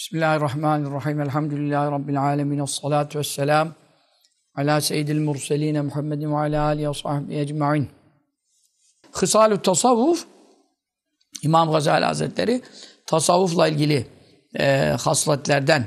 Bismillahirrahmanirrahim. Elhamdülillahi Rabbil alemin. Esselatu vesselam ala seyyidil murseline Muhammedin ve ala alihi ve sahbihi ecma'in. Hısal-ü tasavvuf, İmam Gazali Hazretleri tasavvufla ilgili hasletlerden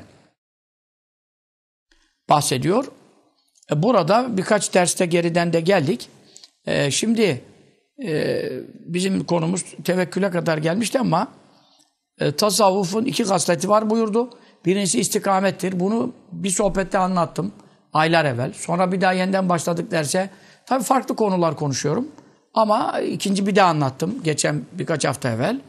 bahsediyor. Burada birkaç derste geriden de geldik. Şimdi bizim konumuz tevekküle kadar gelmişti ama tasavvufun iki hasleti var buyurdu. Birincisi istikamettir. Bunu bir sohbette anlattım aylar evvel. Sonra bir daha yeniden başladık derse. Tabii farklı konular konuşuyorum. Ama ikinci bir daha anlattım. Geçen birkaç hafta evvel.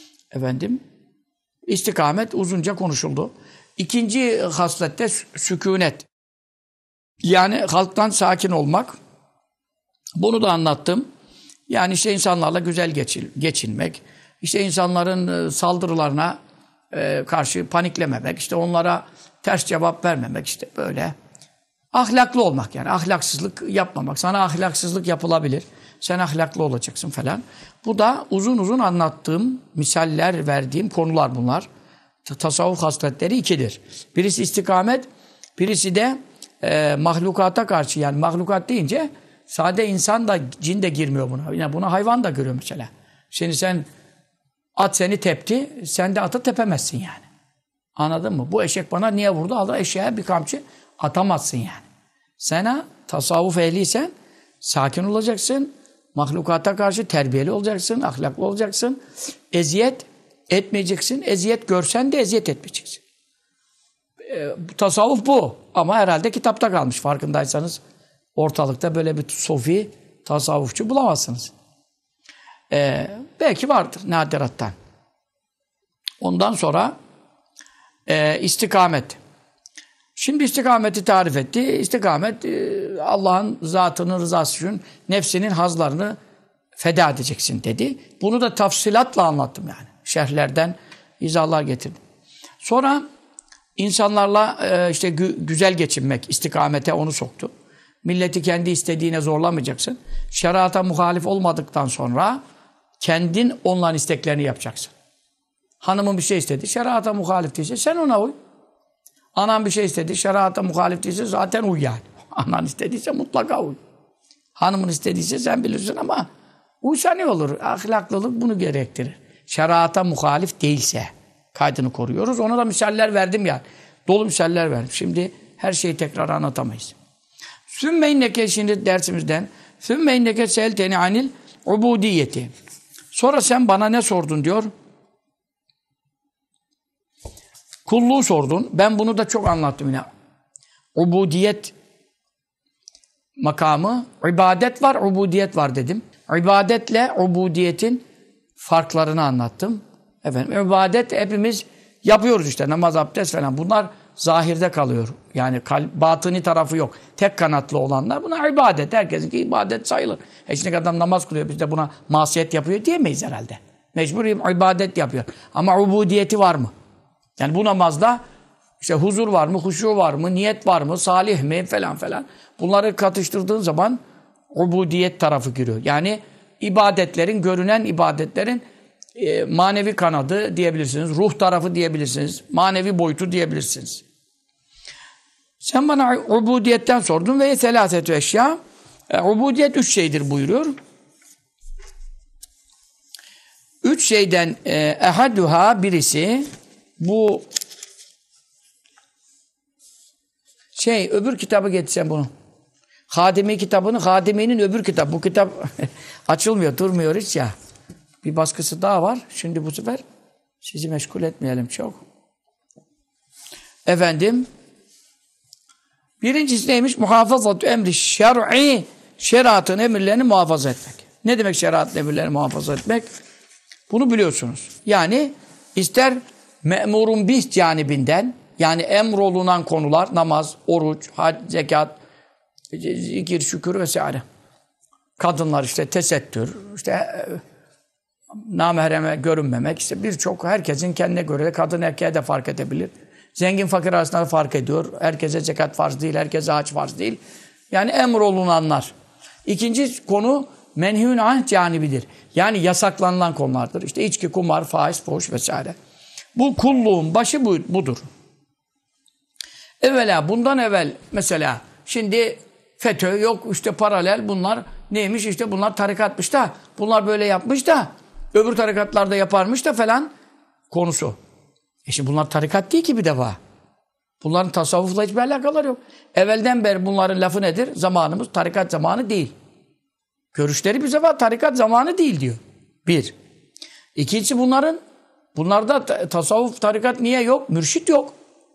İstikamet uzunca konuşuldu. İkinci haslette sükûnet. Yani halktan sakin olmak. Bunu da anlattım. Yani işte insanlarla güzel geçinmek. İşte insanların saldırılarına karşı paniklememek, işte onlara ters cevap vermemek, işte böyle. Ahlaklı olmak yani, ahlaksızlık yapmamak. Sana ahlaksızlık yapılabilir, sen ahlaklı olacaksın falan. Bu da uzun uzun anlattığım, misaller verdiğim konular bunlar. Tasavvuf hasletleri ikidir. Birisi istikamet, birisi de mahlukata karşı. Yani mahlukat deyince sade insan da, cin de girmiyor buna. Yani buna hayvan da görüyor mesela. Şimdi sen at seni tepti, sen de atı tepemezsin yani. Anladın mı? Bu eşek bana niye vurdu? Al eşeğe bir kamçı atamazsın yani. Sen tasavvuf ehliysen sakin olacaksın, mahlukata karşı terbiyeli olacaksın, ahlaklı olacaksın, eziyet etmeyeceksin, eziyet görsen de eziyet etmeyeceksin. Tasavvuf bu. Ama herhalde kitapta kalmış farkındaysanız. Ortalıkta böyle bir sofi tasavvufçu bulamazsınız. Belki vardır nadirattan. Ondan sonra istikamet. Şimdi istikameti tarif etti. İstikamet Allah'ın zatının rızası için nefsinin hazlarını feda edeceksin dedi. Bunu da tafsilatla anlattım yani. Şerhlerden izahlar getirdim. Sonra insanlarla işte güzel geçinmek, istikamete onu soktu. Milleti kendi istediğine zorlamayacaksın. Şeriata muhalif olmadıktan sonra kendin onların isteklerini yapacaksın. Hanımın bir şey istedi, şeriata muhalif değilse sen ona uy. Anan bir şey istedi, şeriata muhalif değilse zaten uy yani. Anan istediyse mutlaka uy. Hanımın istediyse sen bilirsin ama uysa ne olur? Ahlaklılık bunu gerektirir. Şeriata muhalif değilse kaydını koruyoruz. Ona da misaller verdim yani. Dolu misaller verdim. Şimdi her şeyi tekrar anlatamayız. Sümme inneke şimdi dersimizden sümme inneke selteni anil ubudiyeti. Sonra sen bana ne sordun diyor? Kulluğu sordun. Ben bunu da çok anlattım yine. Ubudiyet makamı, ibadet var, ubudiyet var dedim. İbadetle ubudiyetin farklarını anlattım. İbadet hepimiz yapıyoruz işte. Namaz, abdest falan. Bunlar zahirde kalıyor. Yani batıni tarafı yok. Tek kanatlı olanlar buna ibadet. Herkesinki ibadet sayılır. Şimdi adam namaz kılıyor, biz de buna masiyet yapıyor diyemeyiz herhalde. Mecbur ibadet yapıyor. Ama ubudiyeti var mı? Yani bu namazda işte huzur var mı, huşu var mı, niyet var mı, salih mi falan falan. Bunları katıştırdığın zaman ubudiyet tarafı giriyor. Yani ibadetlerin, görünen ibadetlerin manevi kanadı diyebilirsiniz. Ruh tarafı diyebilirsiniz. Manevi boyutu diyebilirsiniz. Sen bana ubudiyetten sordun ve selasetü eşya. Ubudiyet 3 şeydir buyuruyor. 3 şeyden ehaduha birisi bu öbür kitabı getirsem bunu. Hadimi kitabını, Hadimi'nin öbür kitabı. Bu kitap açılmıyor, durmuyor hiç ya. Bir baskısı daha var. Şimdi bu sefer sizi meşgul etmeyelim çok. Birincisi neymiş? Muhafazatü emri şer'i. Şeriatın emirlerini muhafaza etmek. Ne demek şeriatın emirlerini muhafaza etmek? Bunu biliyorsunuz. Yani ister me'murun bih canibinden, yani emrolunan konular, namaz, oruç, hac, zekat, zikir, şükür vesaire. Kadınlar işte tesettür, işte namahreme görünmemek, işte birçok herkesin kendine göre de kadın erkeğe de fark edebilir. Zengin fakir arasında fark ediyor. Herkese zekat farz değil, herkese hac farz değil. Yani emrolunanlar. İkinci konu menhûn anh canibidir. Yani yasaklanılan konulardır. İşte içki, kumar, faiz, fuhuş vesaire. Bu kulluğun başı budur. Evvela bundan evvel mesela şimdi FETÖ yok işte paralel bunlar neymiş işte bunlar tarikatmış da bunlar böyle yapmış da öbür tarikatlarda yaparmış da falan konusu. Şimdi bunlar tarikat değil ki bir defa. Bunların tasavvufla hiçbir alakaları yok. Evvelden beri bunların lafı nedir? Zamanımız tarikat zamanı değil. Görüşleri bir defa tarikat zamanı değil diyor. Bir. İkincisi bunlarda tasavvuf, tarikat niye yok? Mürşit yok.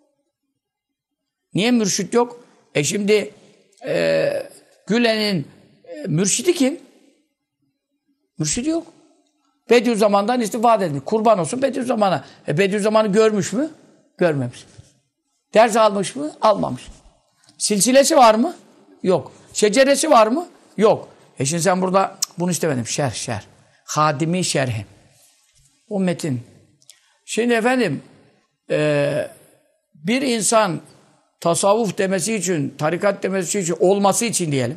Niye mürşit yok? Şimdi Gülen'in mürşidi kim? Mürşidi yok. Bediüzzaman'dan istifade etmiş. Kurban olsun Bediüzzaman'a. Bediüzzaman'ı görmüş mü? Görmemiş. Ders almış mı? Almamış. Silsilesi var mı? Yok. Şeceresi var mı? Yok. Şimdi sen burada bunu istemedim. Şerh. Hadimi şerhi. O metin. Şimdi efendim bir insan tasavvuf demesi için, tarikat demesi için, olması için diyelim.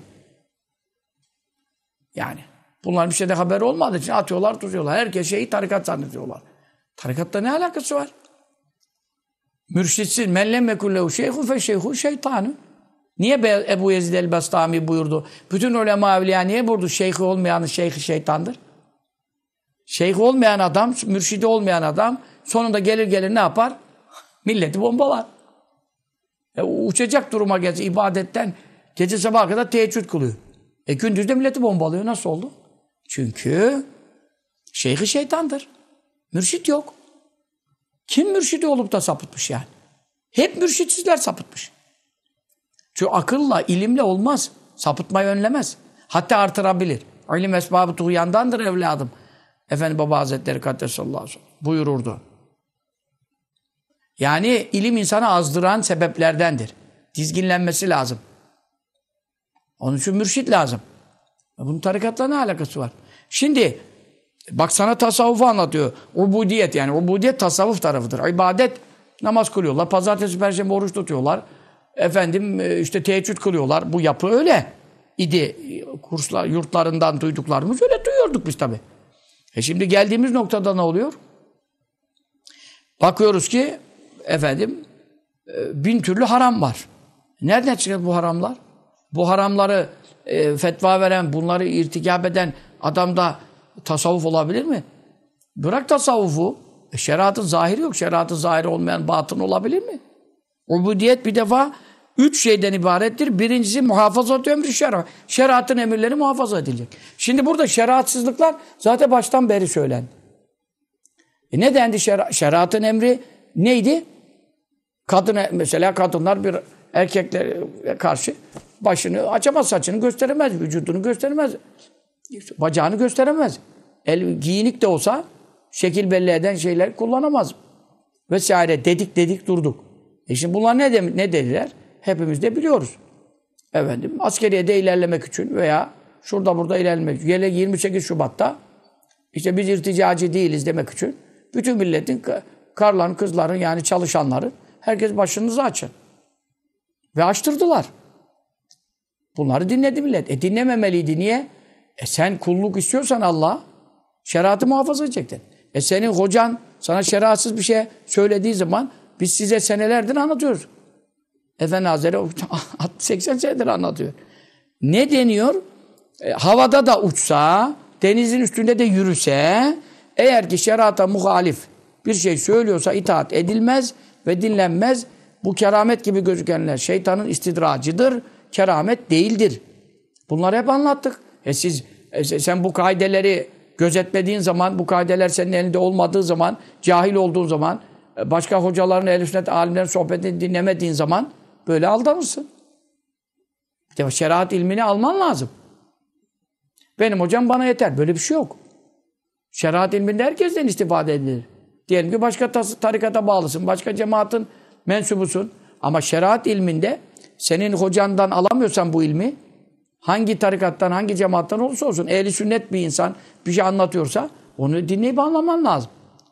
Yani bunların bir şeyde haberi olmadığı için atıyorlar, tutuyorlar. Herkes şeyi tarikat zannediyorlar. Tarikatla ne alakası var? Mürşitsiz, men lem yekullehu şeyhun fe şeyhu şeytanı. Niye Ebu Yezid el-Bestami buyurdu? Bütün ulema evliya niye buyurdu? Şeyhi olmayanın şeyhi şeytandır. Şeyhi olmayan adam, mürşidi olmayan adam sonunda gelir ne yapar? Milleti bombalar. Uçacak duruma gelse ibadetten gece sabaha kadar teheccüd kılıyor. Gündüz de milleti bombalıyor. Nasıl oldu? Çünkü şeyhi şeytandır. Mürşit yok. Kim mürşidi olup da sapıtmış yani? Hep mürşitsizler sapıtmış. Çünkü akılla, ilimle olmaz. Sapıtmayı önlemez. Hatta artırabilir. İlim esbabı tuğyandandır evladım. Efendi Baba Hazretleri Kaddesallahu aleyhi ve sellem buyururdu. Yani ilim insanı azdıran sebeplerdendir. Dizginlenmesi lazım. Onun için mürşit lazım. Bunun tarikatla ne alakası var? Şimdi bak sana tasavvufu anlatıyor. Ubudiyet yani. Ubudiyet tasavvuf tarafıdır. İbadet namaz kılıyorlar. Pazartesi, perşembe oruç tutuyorlar. Efendim işte teheccüd kılıyorlar. Bu yapı öyle idi. Kurslar, yurtlarından duyduklarımız öyle duyuyorduk biz tabii. Şimdi geldiğimiz noktada ne oluyor? Bakıyoruz ki efendim bin türlü haram var. Nereden çıkıyor bu haramlar? Bu haramları fetva veren, bunları irtikap eden adamda tasavvuf olabilir mi? Bırak tasavvufu. Şeriatın zahiri yok. Şeriatın zahiri olmayan batın olabilir mi? Ubudiyet bir defa 3 şeyden ibarettir. Birincisi muhafazat ömrü şer'a. Şeriatın emirleri muhafaza edilecek. Şimdi burada şeriatsızlıklar zaten baştan beri söylendi. Ne dendi şeriatın emri neydi? Mesela kadınlar bir erkeklere karşı başını açamaz, saçını gösteremez, vücudunu gösteremez, bacağını gösteremez. Giyinik de olsa şekil belli eden şeyler kullanamaz. Vesaire dedik durduk. Şimdi bunlar ne dediler? Hepimiz de biliyoruz. Efendim askeriyede ilerlemek için veya şurada burada ilerlemek için. 28 Şubat'ta işte biz irticacı değiliz demek için bütün milletin karların, kızların yani çalışanların herkes başınızı açın. Ve açtırdılar. Bunları dinledi millet. Dinlememeliydi. Niye? Sen kulluk istiyorsan Allah şeriatı muhafaza edecektin. Senin hocan sana şeriatsız bir şey söylediği zaman biz size senelerdir anlatıyoruz. Efendi Hazretleri 80 senedir anlatıyor. Ne deniyor? Havada da uçsa, denizin üstünde de yürüse, eğer ki şeriata muhalif bir şey söylüyorsa itaat edilmez ve dinlenmez. Bu keramet gibi gözükenler şeytanın istidracıdır, keramet değildir. Bunları hep anlattık. Sen bu kaideleri gözetmediğin zaman, bu kaideler senin elinde olmadığı zaman, cahil olduğun zaman, başka hocaların, ehl-i sünnet alimlerin sohbetini dinlemediğin zaman böyle aldanırsın. İşte şeriat ilmini alman lazım. Benim hocam bana yeter. Böyle bir şey yok. Şeriat ilminde herkesten istifade edilir. Diyelim ki başka tarikata bağlısın, başka cemaatin mensubusun. Ama şeriat ilminde senin hocandan alamıyorsan bu ilmi, hangi tarikattan, hangi cemaattan olursa olsun, ehl-i sünnet bir insan bir şey anlatıyorsa onu dinleyip anlaman lazım.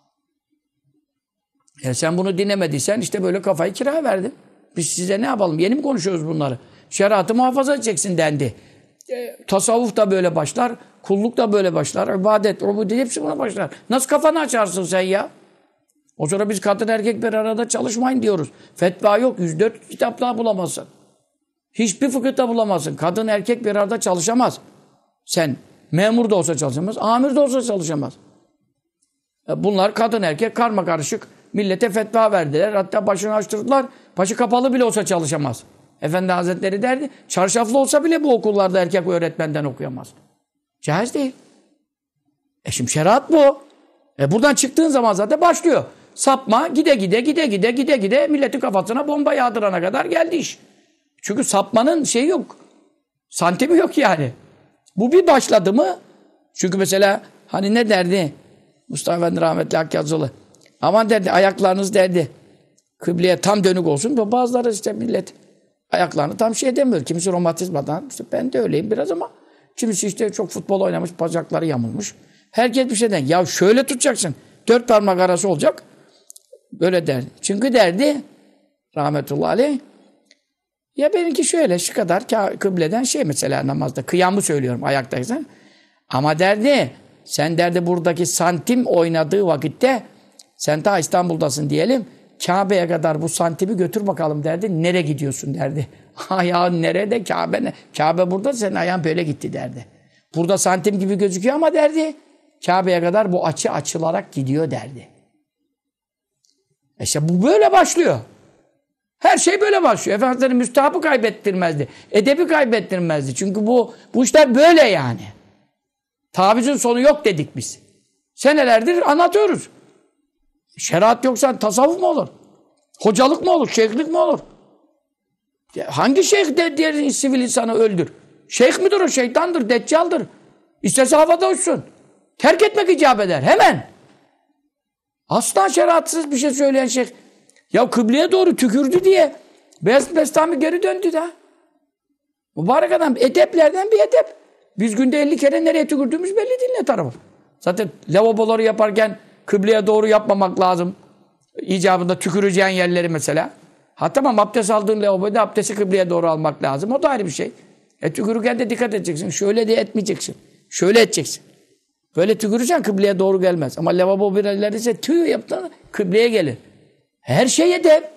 Sen bunu dinlemediysen işte böyle kafayı kiraya verdin. Biz size ne yapalım? Yeni mi konuşuyoruz bunları? Şeriatı muhafaza edeceksin dendi. Tasavvuf da böyle başlar, kulluk da böyle başlar, ibadet, ubudiyet hepsi buna başlar. Nasıl kafanı açarsın sen ya? O sonra biz kadın erkek bir arada çalışmayın diyoruz. Fetva yok. 104 kitapta bulamazsın. Hiçbir fıkıhta bulamazsın. Kadın erkek bir arada çalışamaz. Sen memur da olsa çalışamaz, amir de olsa çalışamaz. Bunlar kadın erkek karma karışık millete fetva verdiler. Hatta başını açtırdılar. Başı kapalı bile olsa çalışamaz. Efendi Hazretleri derdi, çarşaflı olsa bile bu okullarda erkek öğretmenden okuyamaz. Caiz değil. Şimdi şeriat bu. Buradan çıktığın zaman zaten başlıyor. Sapma gide milletin kafasına bomba yağdırana kadar geldi iş. Çünkü sapmanın şeyi yok. Santimi yok yani. Bu bir başladı mı? Çünkü mesela hani ne derdi? Mustafa Efendi rahmetli Hakkı Yazılı. Aman derdi ayaklarınız derdi. Kıbleye tam dönük olsun. Bazıları işte millet ayaklarını tam şey edemiyor. Kimisi romatizmadan. İşte ben de öyleyim biraz ama kimisi işte çok futbol oynamış. Bacakları yamulmuş. Herkes bir şeyden. Ya şöyle tutacaksın. 4 parmak arası olacak. Böyle derdi. Çünkü derdi rahmetullahi aleyh. Ya benimki şöyle şu kadar kıbleden şey mesela namazda. Kıyamı söylüyorum ayaktaysan. Ama derdi sen derdi buradaki santim oynadığı vakitte sen ta İstanbul'dasın diyelim. Kabe'ye kadar bu santimi götür bakalım derdi. Nereye gidiyorsun derdi. Ayağın nerede? Kabe ne? Kabe burada senin ayağın böyle gitti derdi. Burada santim gibi gözüküyor ama derdi. Kabe'ye kadar bu açı açılarak gidiyor derdi. İşte bu böyle başlıyor. Her şey böyle başlıyor. Efendimiz'in müstahabı kaybettirmezdi. Edebi kaybettirmezdi. Çünkü bu işler böyle yani. Tavizin sonu yok dedik biz. Senelerdir anlatıyoruz. Şeriat yoksa tasavvuf mu olur? Hocalık mı olur? Şeyhlik mi olur? Hangi şeyh de diğer sivil insanı öldür? Şeyh midir o? Şeytandır, deccaldır. İstese havada uçsun. Terk etmek icap eder. Hemen. Asla şeriatsız bir şey söyleyen şeyh. Ya kıbleye doğru tükürdü diye Beyazıt Bestami geri döndü de. Mübarek adam edeplerden bir edep. Biz günde 50 kere nereye tükürdüğümüz belli değil ne tarafı. Zaten lavaboları yaparken kıbleye doğru yapmamak lazım. İcabında tüküreceğin yerleri mesela. Ha tamam abdest aldığın lavaboda abdesti kıbleye doğru almak lazım. O da ayrı bir şey. Tükürürken de dikkat edeceksin. Şöyle de etmeyeceksin. Şöyle edeceksin. Böyle tükürürsen kıbleye doğru gelmez. Ama lavabo bir ise tüy yaptığında kıbleye gelir. Her şeye de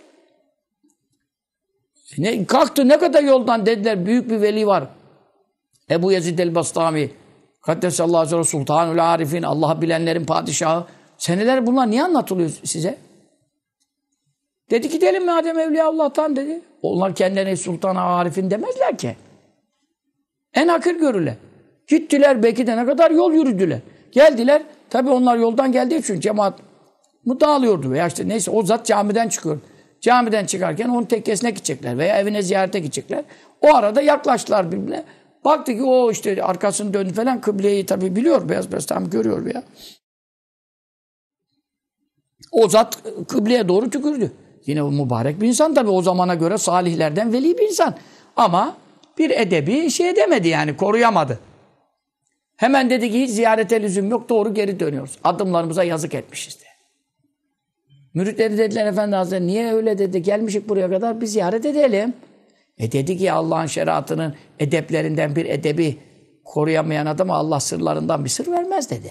kalktı ne kadar yoldan dediler. Büyük bir veli var. Ebu Yezid el-Bastami Kaddesallahu aleyhi ve Sultanul Arifin Allah'ı bilenlerin padişahı. Seneler bunlar niye anlatılıyor size? Dedi gidelim madem Evliya Allah'tan dedi. Onlar kendilerine Sultan-ı Arifin demezler ki. En hakir görürler. Gittiler belki de ne kadar yol yürüdüler. Geldiler. Tabii onlar yoldan geldiği için cemaat dağılıyordu. Veya işte neyse o zat camiden çıkıyor. Camiden çıkarken onun tekkesine gidecekler. Veya evine ziyarete gidecekler. O arada yaklaştılar birbirine. Baktı ki o işte arkasını döndü falan kıbleyi tabii biliyor. Beyaz Bestami görüyor ya. O zat kıbleye doğru tükürdü. Yine o mübarek bir insan tabii o zamana göre salihlerden veli bir insan. Ama bir edebi şey edemedi yani koruyamadı. Hemen dedi ki hiç ziyarete lüzum yok doğru geri dönüyoruz. Adımlarımıza yazık etmişiz de. Müritleri dediler Efendi Hazretleri niye öyle dedi gelmişik buraya kadar bir ziyaret edelim. Dedi ki Allah'ın şeriatının edeplerinden bir edebi koruyamayan adama Allah sırlarından bir sır vermez dedi.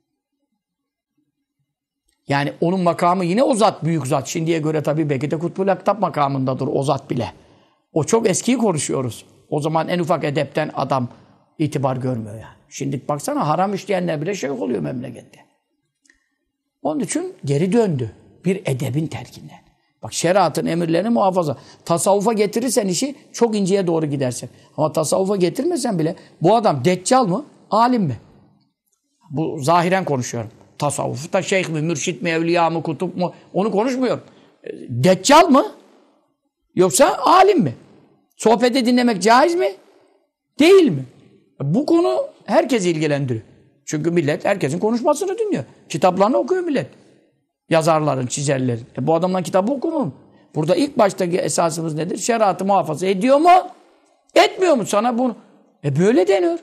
Yani onun makamı yine o zat büyük zat. Şimdiye göre tabii belki de Kutbul Aktap makamındadır o zat bile. O çok eskiyi konuşuyoruz. O zaman en ufak edepten adam itibar görmüyor yani. Şimdi baksana haram işleyenler bile şeyh oluyor memlekette. Onun için geri döndü. Bir edebin terkinden. Bak şeriatın emirlerini muhafaza. Tasavvufa getirirsen işi çok inceye doğru gidersin. Ama tasavvufa getirmesen bile bu adam deccal mı? Alim mi? Bu zahiren konuşuyorum. Tasavvufta şeyh mi, mürşit mi, evliya mı, kutup mu? Onu konuşmuyorum. Deccal mı? Yoksa alim mi? Sohbeti dinlemek caiz mi? Değil mi? Bu konu herkesi ilgilendiriyor. Çünkü millet herkesin konuşmasını dinliyor. Kitaplarını okuyor millet. Yazarların, çizerlerin. Bu adamdan kitabı okunur mu? Burada ilk baştaki esasımız nedir? Şeriatı muhafaza ediyor mu? Etmiyor mu? Sana bunu. Böyle deniyor.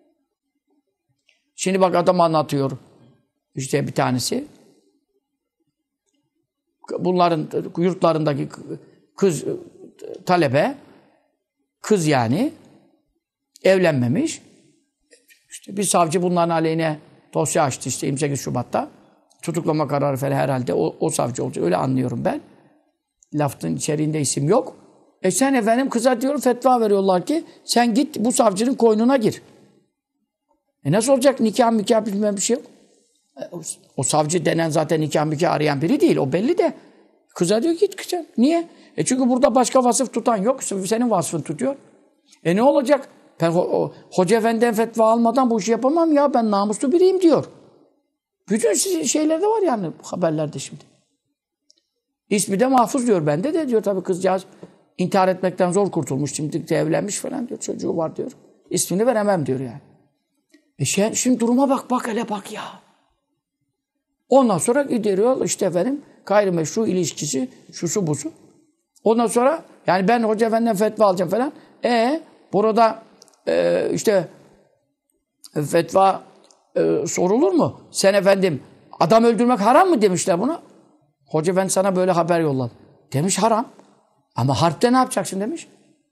Şimdi bak adam anlatıyor. İşte bir tanesi. Bunların yurtlarındaki kız talebe, kız yani evlenmemiş. İşte bir savcı bunların aleyhine dosya açtı işte 28 Şubat'ta. Tutuklama kararı falan herhalde o savcı olacak. Öyle anlıyorum ben. Lafın içeriğinde isim yok. Sen efendim kıza diyor fetva veriyorlar ki sen git bu savcının koynuna gir. Nasıl olacak? Nikah bilmem bir şey yok. O savcı denen zaten nikah arayan biri değil. O belli de. Kıza diyor git kızım. Niye? Çünkü burada başka vasıf tutan yok. Senin vasfın tutuyor. Ne olacak? Ben Hoca Efendi'den fetva almadan bu işi yapamam ya. Ben namuslu biriyim diyor. Bütün şeylerde var yani haberlerde şimdi. İsmi de Mahfuz diyor. Bende de diyor tabii kızcağız intihar etmekten zor kurtulmuş. Şimdi de evlenmiş falan diyor. Çocuğu var diyor. İsmini veremem diyor yani. Şimdi duruma bak hele bak ya. Ondan sonra gideriyor işte efendim gayrimeşru ilişkisi şusu busu. Ondan sonra yani ben Hoca Efendi'den fetva alacağım falan. Burada işte fetva sorulur mu? Sen efendim adam öldürmek haram mı demişler buna. Hoca Efendi sana böyle haber yolladı. Demiş haram. Ama harpte ne yapacaksın demiş.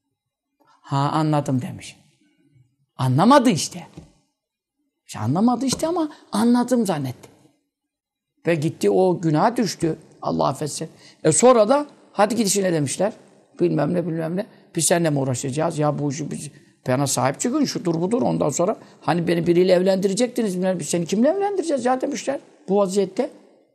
Anladım demiş. Anlamadı işte. Anlamadı işte ama anladım zannetti. Ve gitti o günaha düştü. Allah affetsin. Sonra da hadi git işine demişler. Bilmem ne. Biz seninle mi uğraşacağız? Ya bu işi bana sahip çıkın. Şudur budur. Ondan sonra hani beni biriyle evlendirecektiniz. Biz seni kimle evlendireceğiz ya demişler. Bu vaziyette.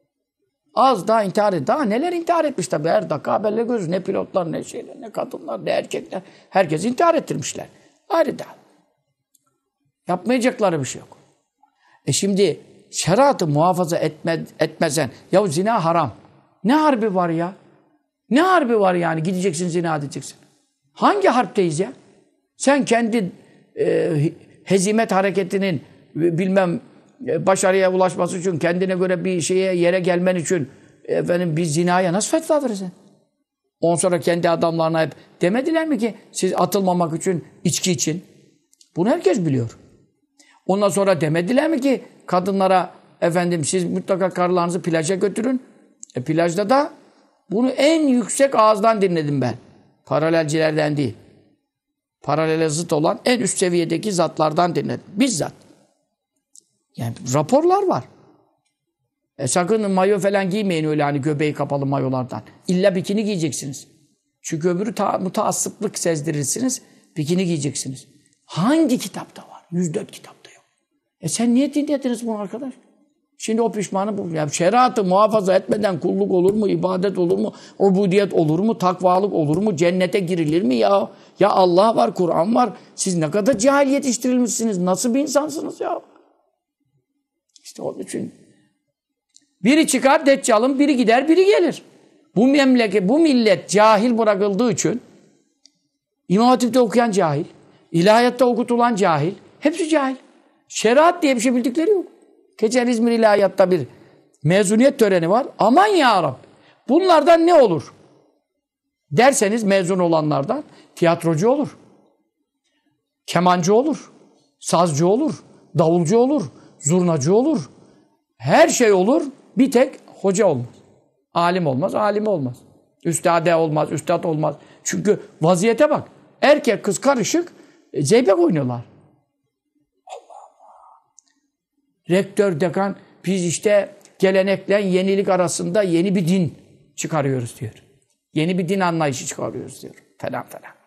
Az daha intihar etti. Daha neler intihar etmiş tabii. Her dakika haberle görürüz. Ne pilotlar, ne şeyler, ne kadınlar, ne erkekler. Herkes intihar ettirmişler. Ayrı da. Yapmayacakları bir şey yok. Şimdi şeriatı muhafaza etmezsen ya zina haram. Ne harbi var ya? Ne harbi var yani? Gideceksin zina edeceksin. Hangi harpteyiz ya? Sen kendi hezimet hareketinin bilmem başarıya ulaşması için kendine göre bir yere gelmen için efendim bir zinaya nasıl fetva verirsin? Ondan sonra kendi adamlarına hep demediler mi ki siz atılmamak için, içki için? Bunu herkes biliyor. Ondan sonra demediler mi ki kadınlara efendim siz mutlaka karılarınızı plaja götürün. Plajda da bunu en yüksek ağızdan dinledim ben. Paralelcilerden değil. Paralele zıt olan en üst seviyedeki zatlardan dinledim. Bizzat. Yani raporlar var. Sakın mayo falan giymeyin öyle hani göbeği kapalı mayolardan. İlla bikini giyeceksiniz. Çünkü öbürü mutaassıplık sezdirirsiniz. Bikini giyeceksiniz. Hangi kitapta var? 104 kitapta yok. Sen niye dinlediniz bunu arkadaş? Şimdi o pişmanı bu. Yani şeriatı muhafaza etmeden kulluk olur mu? İbadet olur mu? Ubudiyet olur mu? Takvalık olur mu? Cennete girilir mi ya? Ya Allah var, Kur'an var. Siz ne kadar cahil yetiştirilmişsiniz. Nasıl bir insansınız ya? İşte onun için biri çıkar Deccal'ın, biri gider, biri gelir. Bu memleket, bu millet cahil bırakıldığı için İmam Hatip'te okuyan cahil, ilahiyatta okutulan cahil, hepsi cahil. Şeriat diye bir şey bildikleri yok. Geçen İzmir İlahiyat'ta bir mezuniyet töreni var. Aman ya Rabbi. Bunlardan ne olur? Derseniz mezun olanlardan tiyatrocu olur. Kemancı olur. Sazcı olur. Davulcu olur. Zurnacı olur. Her şey olur. Bir tek hoca olmaz. Alim olmaz, alimi olmaz. Üstade olmaz, üstad olmaz. Çünkü vaziyete bak. Erkek kız karışık zeybek oynuyorlar. Allah Allah. Rektör, dekan biz işte gelenekle yenilik arasında yeni bir din çıkarıyoruz diyor. Yeni bir din anlayışı çıkarıyoruz diyor. Falan.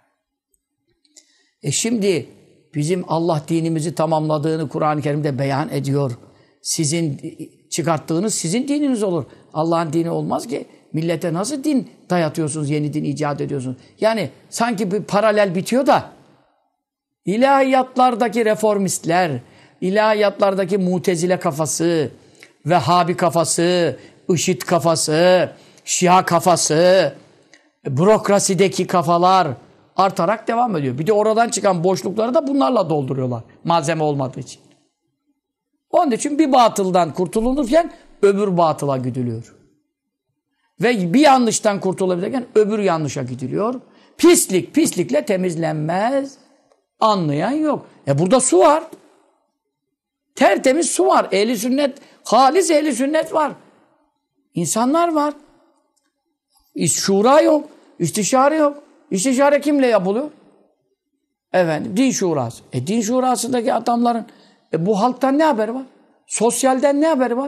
Şimdi bizim Allah dinimizi tamamladığını Kur'an-ı Kerim'de beyan ediyor. Sizin çıkarttığınız sizin dininiz olur. Allah'ın dini olmaz ki. Millete nasıl din dayatıyorsunuz, yeni din icat ediyorsunuz? Yani sanki bir paralel bitiyor da ilahiyatlardaki reformistler, ilahiyatlardaki Mutezile kafası, Vehhabi kafası, IŞİD kafası, Şia kafası, bürokrasideki kafalar artarak devam ediyor. Bir de oradan çıkan boşlukları da bunlarla dolduruyorlar. Malzeme olmadığı için. Onun için bir batıldan kurtulunurken öbür batıla gidiliyor. Ve bir yanlıştan kurtulabilirken öbür yanlışa gidiliyor. Pislikle temizlenmez. Anlayan yok. Burada su var. Tertemiz su var. Ehli sünnet, halis ehli sünnet var. İnsanlar var. Şura yok. İstişare yok. İstişare kimle yapılıyor? Efendim, din şurası. Din şurasındaki adamların bu halktan ne haberi var? Sosyalden ne haberi var?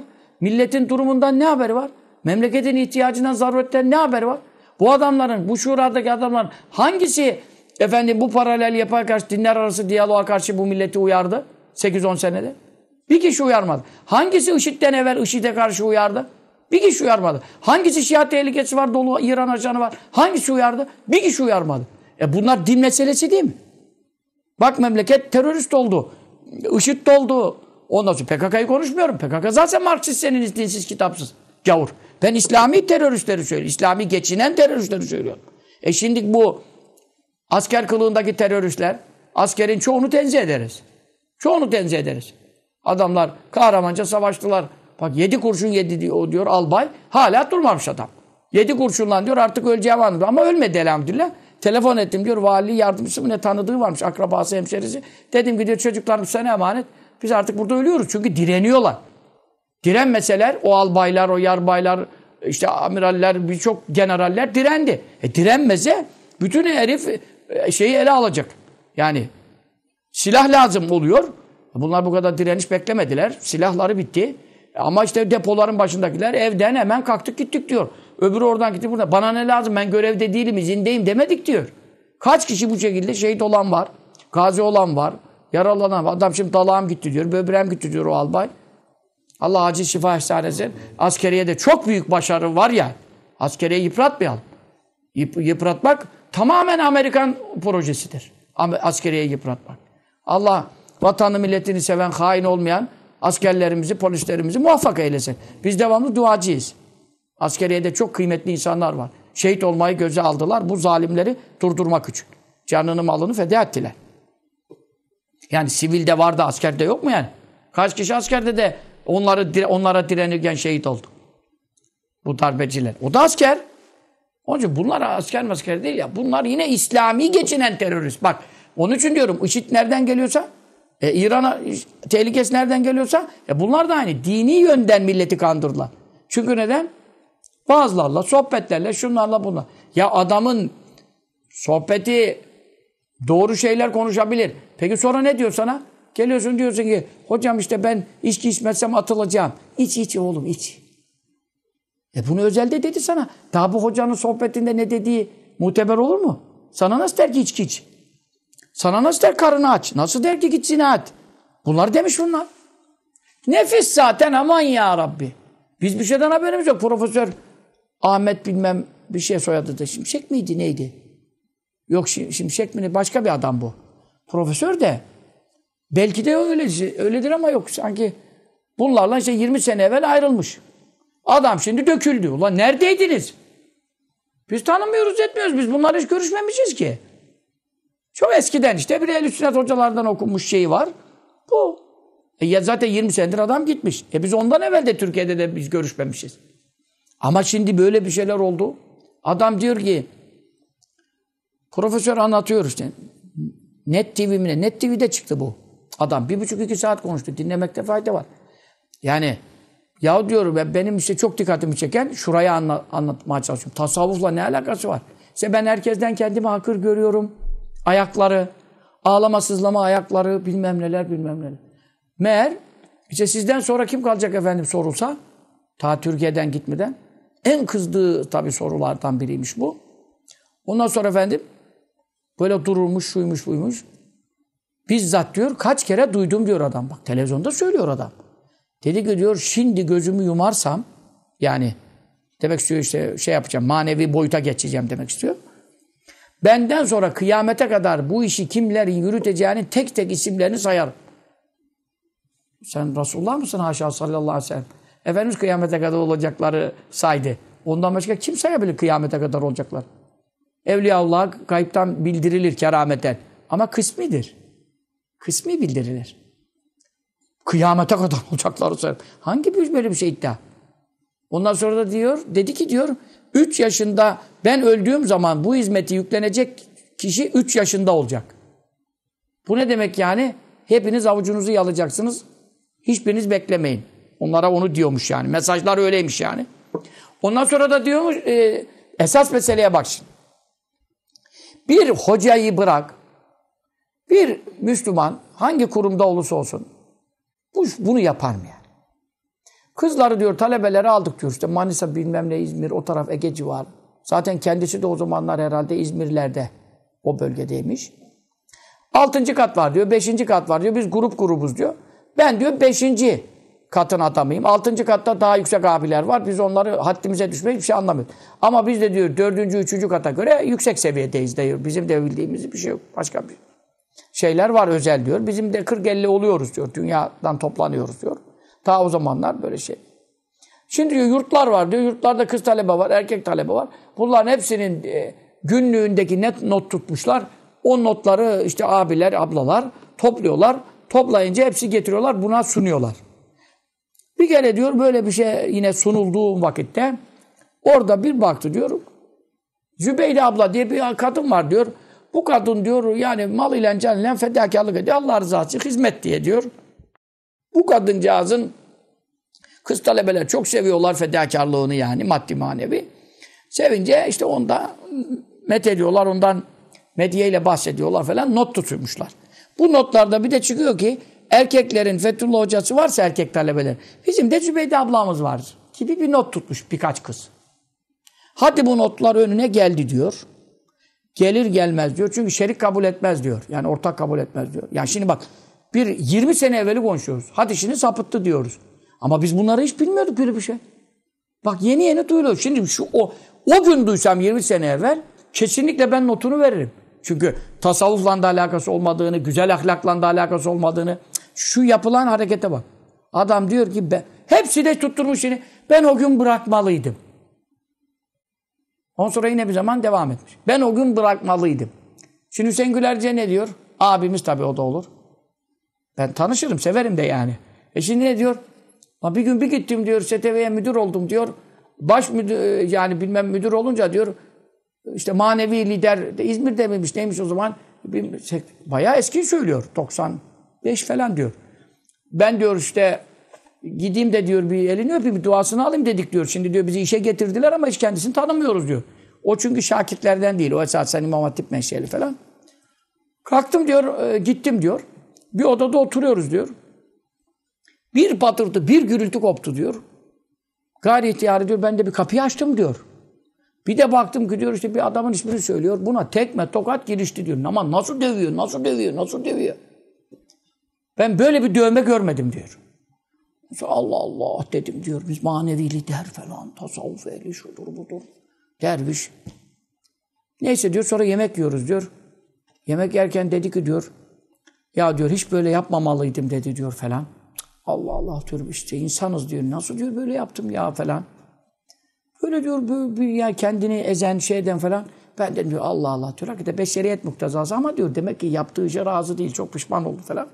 Milletin durumundan ne haberi var? Memleketin ihtiyacından, zaruretten ne haberi var? Bu adamların, bu şuradaki adamların hangisi bu paralel yapıya karşı, dinler arası diyaloğa karşı bu milleti uyardı? 8-10 senede. Bir kişi uyarmadı. Hangisi IŞİD'den evvel IŞİD'e karşı uyardı? Bir kişi uyarmadı. Hangisi Şia tehlikesi var, dolu İran ajanı var? Hangisi uyardı? Bir kişi uyarmadı. Bunlar din meselesi değil mi? Bak memleket terörist oldu. IŞİD oldu. Ondan sonra PKK'yı konuşmuyorum. PKK zaten Marksist, senin dinsiz, kitapsız. Gavur. Ben İslami teröristleri söylüyorum. İslami geçinen teröristleri söylüyorum. Şimdi bu asker kılığındaki teröristler, askerin çoğunu tenzih ederiz. Çoğunu tenzih ederiz. Adamlar kahramanca savaştılar. Bak 7 kurşun yedi diyor albay. Hala durmamış adam. 7 kurşunla diyor artık öleceğim anladı. Ama ölmedi elhamdülillah. Telefon ettim diyor. Vali yardımcısı mı ne tanıdığı varmış. Akrabası, hemşerisi. Dedim ki diyor çocuklarım sana emanet. Biz artık burada ölüyoruz. Çünkü direniyorlar. Direnmeseler o albaylar, o yarbaylar, işte amiraller, birçok generaller direndi. Direnmese bütün herif şeyi ele alacak. Yani silah lazım oluyor. Bunlar bu kadar direniş beklemediler. Silahları bitti. Ama işte depoların başındakiler evden hemen kalktık gittik diyor. Öbürü oradan gitti buradan. Bana ne lazım, ben görevde değilim, izindeyim demedik diyor. Kaç kişi bu şekilde şehit olan var, gazi olan var, yaralanan var. Adam şimdi dalağım gitti diyor, böbreğim gitti diyor o albay. Allah acil şifa ihsan etsin. Askeriye de çok büyük başarı var ya. Askeriye yıpratmayalım. Yıpratmak tamamen Amerikan projesidir. Askeriye yıpratmak. Allah vatanı milletini seven, hain olmayan askerlerimizi, polislerimizi muvaffak eylesin. Biz devamlı duacıyız. Askeriyede çok kıymetli insanlar var. Şehit olmayı göze aldılar. Bu zalimleri durdurmak için. Canını malını feda ettiler. Yani sivilde var da askerde yok mu yani? Kaç kişi askerde de onlara direnirken şehit oldu. Bu darbeciler. O da asker. Onun için bunlar asker değil ya. Bunlar yine İslami geçinen terörist. Bak onun için diyorum IŞİD nereden geliyorsa İran'a tehlikesi nereden geliyorsa bunlar da aynı. Dini yönden milleti kandırdılar. Çünkü neden? Bazılarla, sohbetlerle, şunlarla bunlar. Ya adamın sohbeti doğru şeyler konuşabilir. Peki sonra ne diyor sana? Geliyorsun diyorsun ki hocam işte ben içki içmezsem atılacağım. İç oğlum iç. Bunu özelde dedi sana. Daha bu hocanın sohbetinde ne dediği muteber olur mu? Sana nasıl der ki içki iç? Sana nasıl der karını aç? Nasıl der ki git zina et? Bunlar demiş bunlar. Nefis zaten aman ya Rabbi. Biz bir şeyden haberimiz yok. Profesör Ahmet bilmem bir şey soyadı da. Şimşek miydi neydi? Yok Şimşek mi? Başka bir adam bu. Profesör de. Belki de öyledir ama yok. Sanki bunlarla işte 20 sene evvel ayrılmış. Adam şimdi döküldü. Ulan neredeydiniz? Biz tanımıyoruz etmiyoruz. Biz bunlarla hiç görüşmemişiz ki. Çok eskiden işte bir Ehl-i Sünnet hocalardan okunmuş şeyi var. Bu. Ya zaten 20 senedir adam gitmiş. Biz ondan evvel de Türkiye'de de biz görüşmemişiz. Ama şimdi böyle bir şeyler oldu. Adam diyor ki profesör anlatıyor işte. Net TV mi ne? Net TV'de çıktı bu. Adam 1,5-2 saat konuştu. Dinlemekte fayda var. Yani ya diyorum benim işte çok dikkatimi çeken şurayı anlatmaya çalışıyorum. Tasavvufla ne alakası var? İşte ben herkesten kendimi hakır görüyorum. Ayakları, ağlama sızlama ayakları bilmem neler. Meğer işte sizden sonra kim kalacak efendim sorulsa ta Türkiye'den gitmeden en kızdığı tabii sorulardan biriymiş bu. Ondan sonra efendim böyle durulmuş, şuymuş, buymuş. Bizzat diyor kaç kere duydum diyor adam. Bak televizyonda söylüyor adam. Dedi ki diyor şimdi gözümü yumarsam yani demek istiyor işte şey yapacağım manevi boyuta geçeceğim demek istiyor. Benden sonra kıyamete kadar bu işi kimlerin yürüteceğini tek tek isimlerini sayarım. Sen Resulullah mısın haşa sallallahu aleyhi ve sellem? Efendimiz kıyamete kadar olacakları saydı. Ondan başka kim sayabilir kıyamete kadar olacaklar? Evliyaullah gayipten bildirilir kerameten. Ama kısmidir. Kısmi bildirilir. Kıyamete kadar olacakları sayar. Hangi böyle bir şey iddia? Ondan sonra da dedi ki 3 yaşında ben öldüğüm zaman bu hizmeti yüklenecek kişi 3 yaşında olacak. Bu ne demek yani? Hepiniz avucunuzu yalayacaksınız. Hiçbiriniz beklemeyin. Onlara onu diyormuş yani. Mesajlar öyleymiş yani. Ondan sonra da diyormuş esas meseleye bak şimdi. Bir hocayı bırak. Bir Müslüman hangi kurumda olursa olsun bunu yapar mı yani? Kızları diyor talebeleri aldık diyor. İşte Manisa bilmem ne İzmir o taraf Ege civarı. Zaten kendisi de o zamanlar herhalde İzmirlerde o bölgedeymiş. 6. kat var diyor. 5. kat var diyor. Biz grubuz diyor. Ben diyor 5. katın adamıyım. 6. katta daha yüksek abiler var. Biz onları haddimize düşmeyiz bir şey anlamıyoruz. Ama biz de diyor 4. 3. kata göre yüksek seviyedeyiz diyor. Bizim de bildiğimiz bir şey yok. Başka bir şeyler var özel diyor. Bizim de 40-50 oluyoruz diyor. Dünyadan toplanıyoruz diyor. Ta o zamanlar böyle şey. Şimdi diyor yurtlar var diyor. Yurtlarda kız talebe var, erkek talebe var. Bunların hepsinin günlüğündeki net not tutmuşlar. O notları işte abiler, ablalar topluyorlar. Toplayınca hepsi getiriyorlar. Buna sunuyorlar. Bir kere diyor böyle bir şey yine sunulduğu vakitte orada bir baktı diyor. Zübeyde abla diye bir kadın var diyor. Bu kadın diyor yani malıyla canıyla fedakarlık ediyor. Allah rızası için hizmet diye diyor. Bu kadıncağızın kız talebeler çok seviyorlar fedakarlığını yani maddi manevi. Sevince işte onda methediyorlar, ondan mediyeyle bahsediyorlar falan not tutmuşlar. Bu notlarda bir de çıkıyor ki erkeklerin Fethullah hocası varsa erkek talebeler. Bizim de Zübeyde ablamız var gibi bir not tutmuş birkaç kız. Hadi bu notlar önüne geldi diyor. Gelir gelmez diyor. Çünkü şerik kabul etmez diyor. Yani ortak kabul etmez diyor. Yani şimdi bak 20 sene evveli konuşuyoruz. Hadi şimdi sapıttı diyoruz. Ama biz bunları hiç bilmiyorduk böyle bir şey. Bak yeni duyuluyor. Şimdi o gün duysam 20 sene evvel kesinlikle ben notunu veririm. Çünkü tasavvufla da alakası olmadığını, güzel ahlakla da alakası olmadığını, şu yapılan harekete bak. Adam diyor ki hepsi de tutturmuş yine. Ben o gün bırakmalıydım. Ondan sonra yine bir zaman devam etmiş. Ben o gün bırakmalıydım. Şimdi Hüseyin Gülerce ne diyor? Abimiz tabii o da olur. Ben tanışırım, severim de yani. Şimdi ne diyor? Bir gün bir gittim diyor, STV'ye müdür oldum diyor. Baş müdür, yani bilmem müdür olunca diyor, işte manevi lider, İzmir'de miymiş, neymiş o zaman? Bayağı eski söylüyor, 95 falan diyor. Ben diyor işte, gideyim de diyor bir elini öpeyim, bir duasını alayım dedik diyor. Şimdi diyor bizi işe getirdiler ama hiç kendisini tanımıyoruz diyor. O çünkü şakirtlerden değil, o esasen İmam Hatip menşeli falan. Kalktım diyor, gittim diyor. Bir odada oturuyoruz diyor. Bir patırtı, bir gürültü koptu diyor. Gayri ihtiyarı diyor, ben de bir kapıyı açtım diyor. Bir de baktım ki diyor işte bir adamın ismini söylüyor. Buna tekme tokat girişti diyor. Ama nasıl dövüyor. Ben böyle bir dövme görmedim diyor. Allah Allah dedim diyor. Biz manevi lider falan, tasavvuf ehli şudur budur. Derviş. Neyse diyor sonra yemek yiyoruz diyor. Yemek yerken dedi ki diyor. Ya diyor hiç böyle yapmamalıydım dedi diyor falan. Allah Allah diyor işte insanız diyor. Nasıl diyor böyle yaptım ya falan. Böyle diyor böyle ya kendini ezen şeyden falan. Ben de diyor Allah Allah diyor. Hakikaten beşeriyet muktezası ama diyor demek ki yaptığı işe razı değil. Çok pişman oldu falan.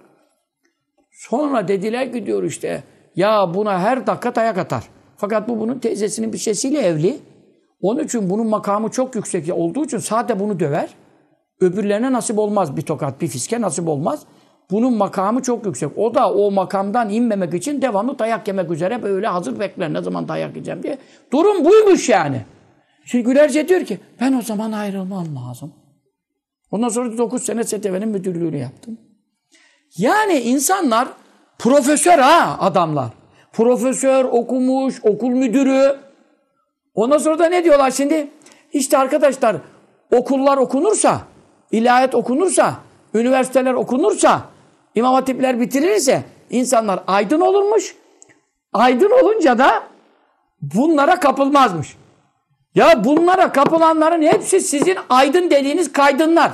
Sonra dediler ki diyor işte ya buna her dakika dayak atar. Fakat bu bunun teyzesinin bir şeysiyle evli. Onun için bunun makamı çok yüksek olduğu için sadece bunu döver. Öbürlerine nasip olmaz bir tokat, bir fiske nasip olmaz. Bunun makamı çok yüksek. O da o makamdan inmemek için devamlı dayak yemek üzere böyle hazır bekler. Ne zaman dayak yiyeceğim diye. Durum buymuş yani. Şimdi Gülerce diyor ki ben o zaman ayrılmam lazım. Ondan sonra 9 sene STV'nin müdürlüğünü yaptım. Yani insanlar profesör adamlar. Profesör, okumuş, okul müdürü. Ondan sonra da ne diyorlar şimdi? İşte arkadaşlar okullar okunursa, ilahiyat okunursa, üniversiteler okunursa, İmam Hatipler bitirirse insanlar aydın olurmuş. Aydın olunca da bunlara kapılmazmış. Ya bunlara kapılanların hepsi sizin aydın dediğiniz kaydınlar.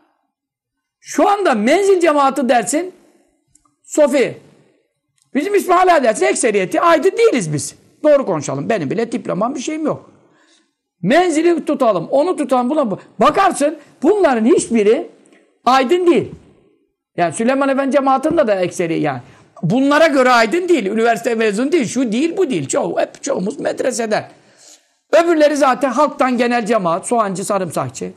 Şu anda menzil cemaati dersin, Sofi. Bizim İsmaila dersin, ekseriyeti aydın değiliz biz. Doğru konuşalım. Benim bile diplomam bir şeyim yok. Menzili tutalım, onu tutalım, buna bakarsın bunların hiçbiri aydın değil. Yani Süleyman Efendi cemaatinde de ekseri yani. Bunlara göre aydın değil, üniversite mezunu değil, şu değil, bu değil. Hep çoğumuz medreseden. Öbürleri zaten halktan genel cemaat, soğancı, sarımsakçı.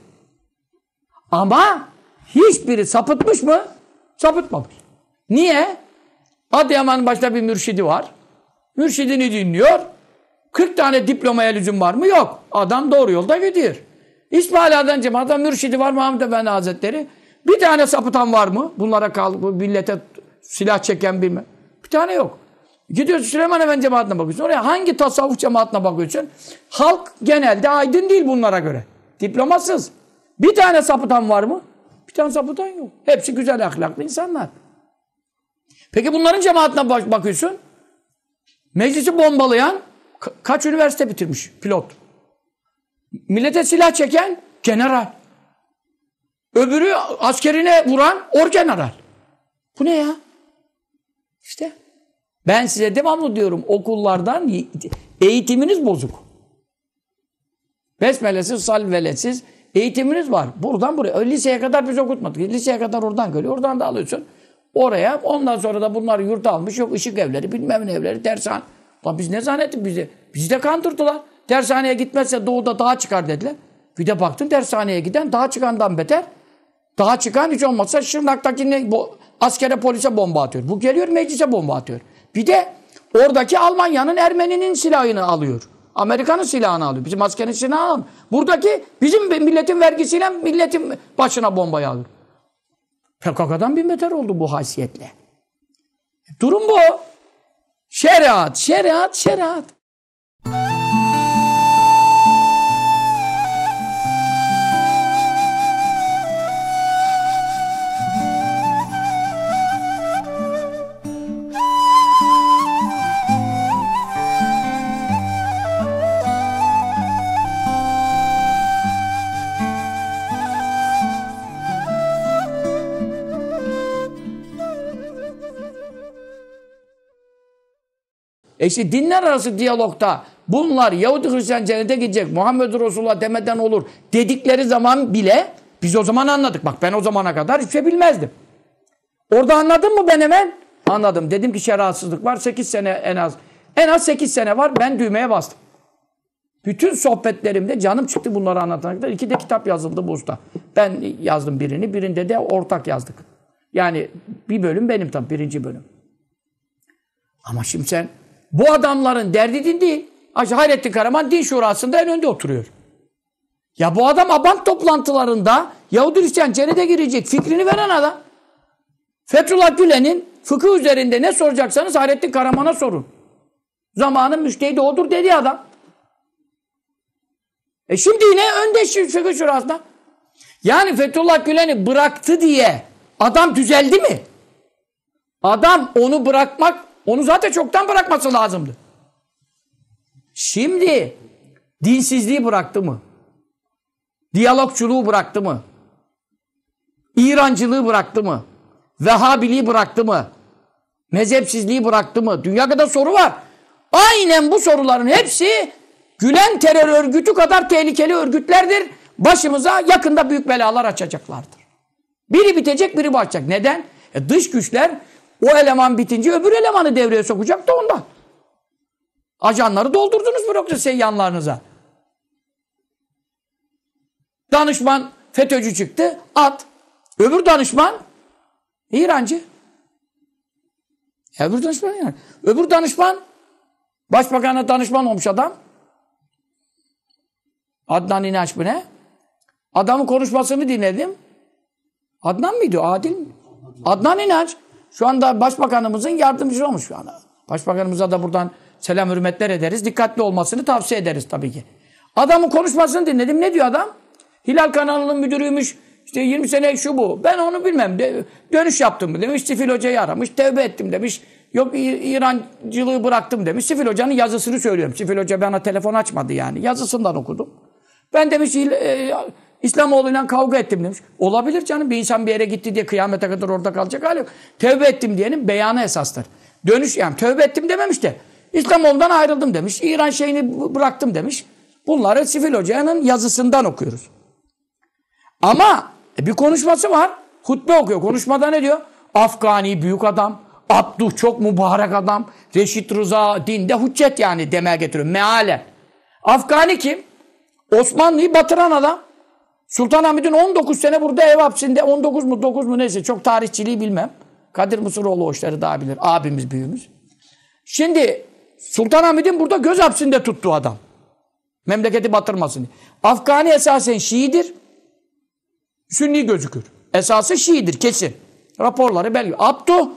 Ama hiçbiri sapıtmış mı? Sapıtmamış. Niye? Adıyaman'ın başta bir mürşidi var. Mürşidini dinliyor. 40 tane diplomaya lüzum var mı? Yok. Adam doğru yolda gidiyor. İsmaila'dan cemaattan mürşidi var Muhammed Efendi Hazretleri. Bir tane sapıtan var mı? Bunlara millete silah çeken bilmem. Bir tane yok. Gidiyorsun Süleyman Efendi cemaatine bakıyorsun. Oraya hangi tasavvuf cemaatine bakıyorsun? Halk genelde aydın değil bunlara göre. Diplomasız. Bir tane sapıtan var mı? Bir tane sapıtan yok. Hepsi güzel ahlaklı insanlar. Peki bunların cemaatine bakıyorsun. Meclisi bombalayan kaç üniversite bitirmiş pilot. Millete silah çeken general. Öbürü askerine vuran orgeneral. Bu ne ya? İşte ben size devamlı diyorum okullardan eğitiminiz bozuk. Besmelesiz, salvelesiz eğitiminiz var. Buradan buraya. Liseye kadar biz okutmadık. Liseye kadar oradan geliyor. Oradan da alıyorsun. Oraya. Ondan sonra da bunları yurda almış. Yok ışık evleri, bilmem ne evleri, dershane. Lan biz ne zannettik bizi? Bizi de kandırdılar. Dershaneye gitmezse doğuda dağa çıkar dediler. Bir de baktın dershaneye giden dağa çıkandan beter. Dağa çıkan hiç olmazsa Şırnak'taki askere polise bomba atıyor. Bu geliyor meclise bomba atıyor. Bir de oradaki Almanya'nın Ermeni'nin silahını alıyor. Amerika'nın silahını alıyor. Bizim askerin silahını alıyor. Buradaki bizim milletin vergisiyle milletin başına bombayı alıyor. PKK'dan bin beter oldu bu haysiyetle. Durum bu. Şeriat, şeriat, şeriat. İşte dinler arası diyalogta bunlar Yahudi Hristiyan cennete gidecek, Muhammed Resulullah demeden olur dedikleri zaman bile biz o zaman anladık. Bak ben o zamana kadar hiçbir şey bilmezdim. Orada anladın mı ben hemen? Anladım. Dedim ki şeriatsızlık var. 8 sene en az. En az 8 sene var. Ben düğmeye bastım. Bütün sohbetlerimde canım çıktı bunları anlatana kadar. 2 de kitap yazıldı bu usta. Ben yazdım birini. Birinde de ortak yazdık. Yani bir bölüm benim tabii. 1. bölüm. Ama şimdi sen bu adamların derdi din değil. Hayrettin Karaman din şurasında en önde oturuyor. Ya bu adam Abant toplantılarında Yahudi Hristiyan cennete girecek fikrini veren adam. Fethullah Gülen'in fıkıh üzerinde ne soracaksanız Hayrettin Karaman'a sorun. Zamanın müştehidi odur dedi adam. Şimdi yine önde fıkıh şurasında. Yani Fethullah Gülen'i bıraktı diye adam düzeldi mi? Adam onu bırakmak, onu zaten çoktan bırakması lazımdı. Şimdi dinsizliği bıraktı mı? Diyalogçuluğu bıraktı mı? İrancılığı bıraktı mı? Vehhabiliği bıraktı mı? Mezhepsizliği bıraktı mı? Dünya kadar soru var. Aynen bu soruların hepsi Gülen terör örgütü kadar tehlikeli örgütlerdir. Başımıza yakında büyük belalar açacaklardır. Biri bitecek, biri başlayacak. Neden? Dış güçler o eleman bitince öbür elemanı devreye sokacak da ondan. Ajanları doldurdunuz bürokrasi yanlarınıza. Danışman FETÖ'cü çıktı, at. Öbür danışman İrancı. Öbür danışman yani. Öbür danışman başbakana danışman olmuş adam. Adnan İnanç mı ne? Adamın konuşmasını dinledim. Adnan mıydı? Adil mi? Adnan İnanç. Şu anda başbakanımızın yardımcısı olmuş şu anda. Başbakanımıza da buradan selam hürmetler ederiz. Dikkatli olmasını tavsiye ederiz tabii ki. Adamın konuşmasını dinledim. Ne diyor adam? Hilal kanalının müdürüymüş. İşte 20 sene şu bu. Ben onu bilmem. Dönüş yaptım mı demiş. Sifil Hoca'yı aramış. Tevbe ettim demiş. Yok İrancılığı bıraktım demiş. Sifil Hoca'nın yazısını söylüyorum. Sifil Hoca bana telefon açmadı yani. Yazısından okudum. Ben demiş İslamoğlu'yla kavga ettim demiş. Olabilir canım. Bir insan bir yere gitti diye kıyamete kadar orada kalacak hali yok. Tevbe ettim diyenin beyanı esastır. Dönüş yani tövbe ettim dememiş de. İslamoğlu'ndan ayrıldım demiş. İran şeyini bıraktım demiş. Bunları Sifil Hoca'nın yazısından okuyoruz. Ama bir konuşması var. Hutbe okuyor. Konuşmada ne diyor? Afgani büyük adam. Abduh çok mübarek adam. Reşit Rıza dinde hüccet yani demeye getiriyor. Meale. Afgani kim? Osmanlı'yı batıran adam. Sultanahmet'in 19 sene burada ev hapsinde. 19 mu 9 mu neyse. Çok tarihçiliği bilmem. Kadir Mısıroğlu o işleri daha bilir. Abimiz büyüğümüz. Şimdi Sultanahmet'in burada göz hapsinde tuttuğu adam. Memleketi batırmasın diye. Afgani esasen Şiidir. Sünni gözükür. Esası Şiidir kesin. Raporları belli. Abduh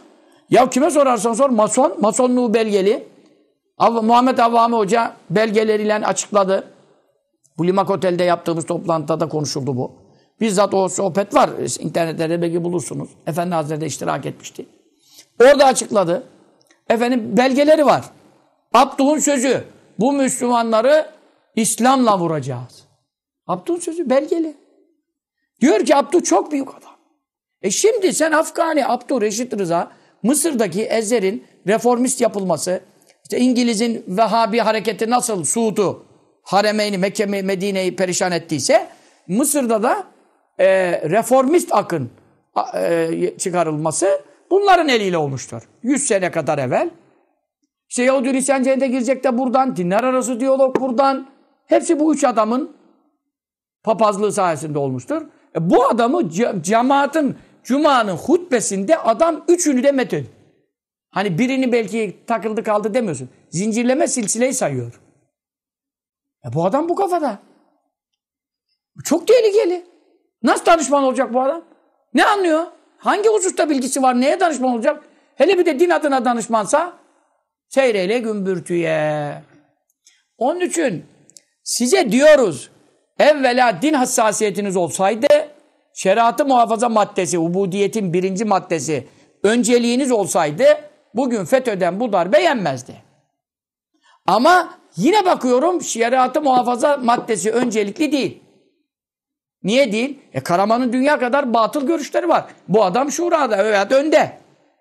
Ya kime sorarsan sor mason, masonluğu belgeli. Muhammed Avvami Hoca belgeleriyle açıkladı. Bu Limak Otel'de yaptığımız toplantıda da konuşuldu bu. Bizzat o sohbet var. İnternetlerde belki bulursunuz. Efendi Hazretleri de iştirak etmişti. Orada açıkladı. Efendim belgeleri var. Abduh'un sözü. Bu Müslümanları İslam'la vuracağız. Abduh'un sözü belgeli. Diyor ki Abduh çok büyük adam. Şimdi sen Afgani Abduh Reşit Rıza, Mısır'daki Ezher'in reformist yapılması, işte İngiliz'in Vehhabi hareketi nasıl Suud'u, Haremeyni, Mekke, Medine'yi perişan ettiyse, Mısır'da da reformist akın çıkarılması bunların eliyle olmuştur. 100 sene kadar evvel. İşte Yahudi Hristiyan cennete girecek de buradan, dinler arası diyalog buradan. Hepsi bu üç adamın papazlığı sayesinde olmuştur. Bu adamı cemaatin, Cuma'nın hutbesinde adam üçünü de methediyor. Hani birini belki takıldı kaldı demiyorsun. Zincirleme silsileyi sayıyor. Bu adam bu kafada. Çok tehlikeli. Nasıl danışman olacak bu adam? Ne anlıyor? Hangi hususta bilgisi var? Neye danışman olacak? Hele bir de din adına danışmansa seyreyle gümbürtüye. Onun için size diyoruz, evvela din hassasiyetiniz olsaydı, şeriatı muhafaza maddesi, ubudiyetin 1. maddesi, önceliğiniz olsaydı, bugün FETÖ'den bu darbe yenmezdi. Ama yine bakıyorum, şeriatı muhafaza maddesi öncelikli değil. Niye değil? Karaman'ın dünya kadar batıl görüşleri var. Bu adam şurada veya önde.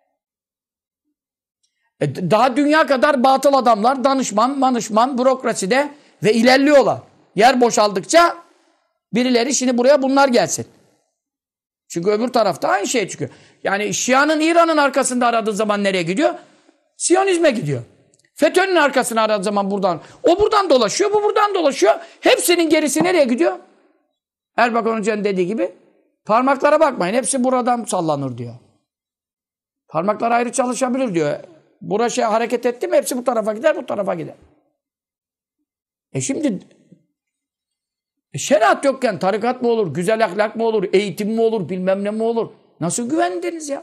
Daha dünya kadar batıl adamlar, danışman, bürokraside ve ilerliyorlar. Yer boşaldıkça birileri şimdi buraya bunlar gelsin. Çünkü öbür tarafta aynı şey çıkıyor. Yani Şia'nın İran'ın arkasında aradığı zaman nereye gidiyor? Siyonizme gidiyor. FETÖ'nün arkasını aradığı zaman buradan. O buradan dolaşıyor, bu buradan dolaşıyor. Hepsinin gerisi nereye gidiyor? Erbakan Hoca'nın dediği gibi parmaklara bakmayın. Hepsi buradan sallanır diyor. Parmaklar ayrı çalışabilir diyor. Buraya hareket etti mi hepsi bu tarafa gider, bu tarafa gider. Şimdi şeriat yokken tarikat mı olur, güzel ahlak mı olur, eğitim mi olur, bilmem ne mi olur? Nasıl güvendiniz ya?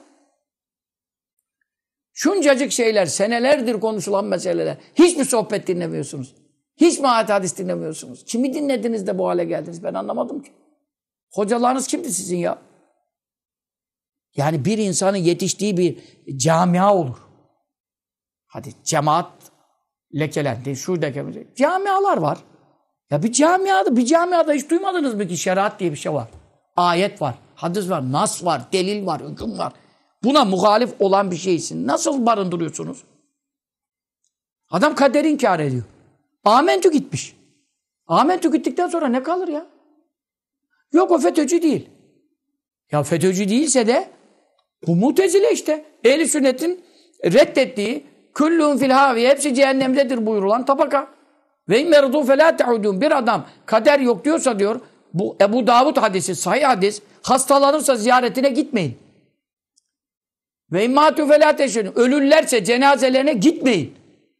Şuncacık şeyler, senelerdir konuşulan meseleler. Hiç mi sohbet dinlemiyorsunuz? Hiç mi ayet hadis dinlemiyorsunuz? Kimi dinlediniz de bu hale geldiniz? Ben anlamadım ki. Hocalarınız kimdi sizin ya? Yani bir insanın yetiştiği bir camia olur. Hadi cemaat lekelendi, şu lekelendi. Camialar var. Ya bir camiada hiç duymadınız mı ki şeriat diye bir şey var. Ayet var, hadis var, nas var, delil var, hüküm var. Buna muhalif olan bir şeysin. Nasıl barındırıyorsunuz? Adam kaderi inkar ediyor. Amentü gitmiş. Amentü gittikten sonra ne kalır ya? Yok o FETÖ'cü değil. Ya FETÖ'cü değilse de bu Mutezile işte. Ehl-i Sünnet'in reddettiği küllûn fil havi hepsi cehennemdedir buyurulan tabaka. Ve immerdu felâ te'udûn bir adam kader yok diyorsa diyor bu Ebu Davud hadisi sahih hadis hastalanırsa ziyaretine gitmeyin. Ve immâtû felâ teşhedûn ölürlerse cenazelerine gitmeyin.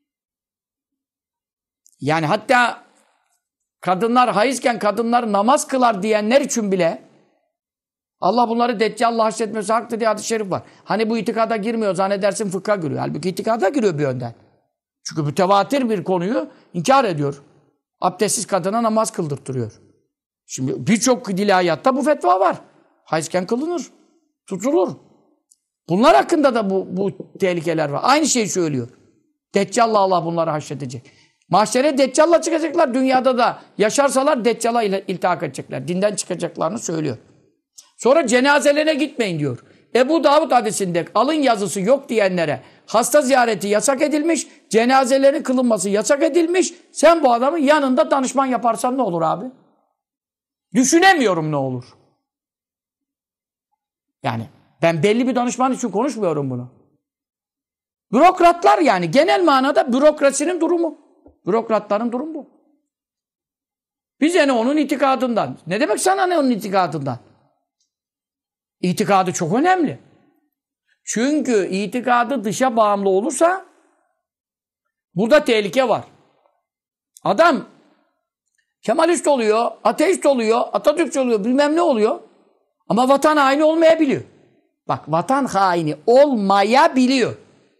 Yani hatta kadınlar hayızken kadınlar namaz kılar diyenler için bile Allah bunları Deccal'la haşretmesi haktır diye hadis-i şerif var. Hani bu itikada girmiyor zannedersin fıkha giriyor. Halbuki itikada giriyor bir yönden. Çünkü mütevatir bir konuyu inkar ediyor. Abdestsiz kadına namaz kıldırtırıyor. Şimdi birçok dilayatta bu fetva var. Hayızken kılınır, tutulur. Bunlar hakkında da bu tehlikeler var. Aynı şeyi söylüyor. Deccal'la Allah bunları haşredecek. Mahşere Deccal'la çıkacaklar. Dünyada da yaşarsalar Deccal'a iltihak edecekler. Dinden çıkacaklarını söylüyor. Sonra cenazelerine gitmeyin diyor. Ebu Davud hadisinde alın yazısı yok diyenlere hasta ziyareti yasak edilmiş, cenazelerin kılınması yasak edilmiş. Sen bu adamın yanında danışman yaparsan ne olur abi? Düşünemiyorum ne olur. Yani ben belli bir danışman için konuşmuyorum bunu. Bürokratlar yani genel manada bürokrasinin durumu. Bürokratların durumu bu. Bize ne onun itikadından? Ne demek sana ne onun itikadından? İtikadı çok önemli. Çünkü itikadı dışa bağımlı olursa burada tehlike var. Adam Kemalist oluyor, ateist oluyor, Atatürkçü oluyor, bilmem ne oluyor. Ama vatan haini olmayabiliyor. Bak vatan haini olmayabiliyor.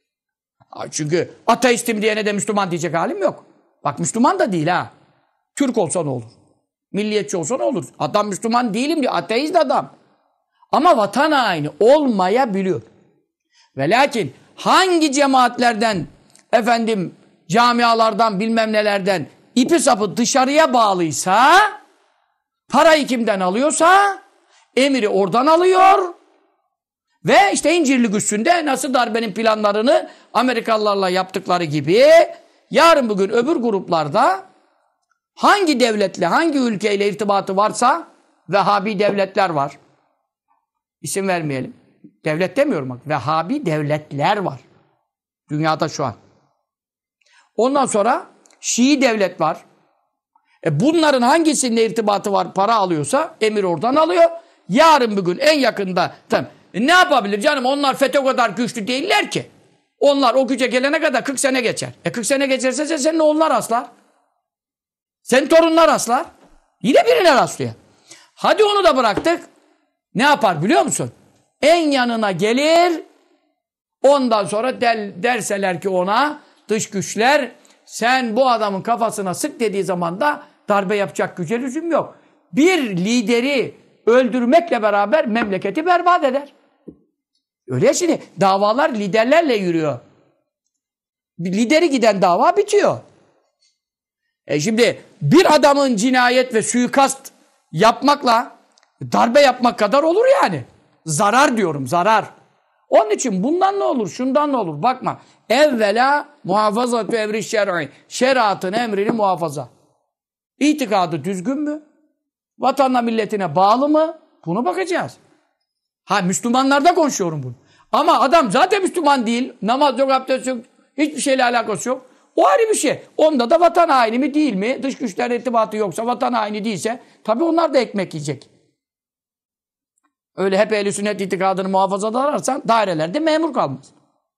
Çünkü ateistim diyene de Müslüman diyecek halim yok. Bak Müslüman da değil ha. Türk olsa ne olur? Milliyetçi olsa ne olur? Adam Müslüman değilim diyor. Ateist adam. Ama vatan haini olmayabiliyor. Ve lakin hangi cemaatlerden efendim camialardan bilmem nelerden ipi sapı dışarıya bağlıysa parayı kimden alıyorsa emiri oradan alıyor ve işte İncirlik üstünde nasıl darbenin planlarını Amerikalılarla yaptıkları gibi yarın bugün öbür gruplarda hangi devletle hangi ülkeyle irtibatı varsa Vehhabi devletler var. İsim vermeyelim. Devlet demiyorum bak. Vehhabi devletler var. Dünyada şu an. Ondan sonra Şii devlet var. Bunların hangisinin irtibatı var, para alıyorsa emir oradan alıyor. Yarın bugün en yakında tamam. Ne yapabilir canım? Onlar FETÖ kadar güçlü değiller ki. Onlar o güce gelene kadar 40 sene geçer. 40 sene geçerse senin oğullar aslar. Senin torunlar aslar. Yine birine rastlıyor. Hadi onu da bıraktık. Ne yapar biliyor musun? En yanına gelir. Ondan sonra derseler ki ona dış güçler sen bu adamın kafasına sık dediği zaman da darbe yapacak güce lüzum yok. Bir lideri öldürmekle beraber memleketi berbat eder. Öyle şimdi davalar liderlerle yürüyor. Lideri giden dava bitiyor. Şimdi bir adamın cinayet ve suikast yapmakla darbe yapmak kadar olur yani. Zarar diyorum, zarar. Onun için bundan ne olur, şundan ne olur? Bakma. Evvela muhafazatü emri şer'i. Şeriatın emrini muhafaza. İtikadı düzgün mü? Vatanına milletine bağlı mı? Bunu bakacağız. Ha Müslümanlarda konuşuyorum bunu. Ama adam zaten Müslüman değil. Namaz yok, abdest yok. Hiçbir şeyle alakası yok. O ayrı bir şey. Onda da vatan haini mi değil mi? Dış güçler irtibatı yoksa, vatan haini değilse tabii onlar da ekmek yiyecek. Öyle hep ehl-i sünnet itikadını muhafazada ararsan dairelerde memur kalmaz.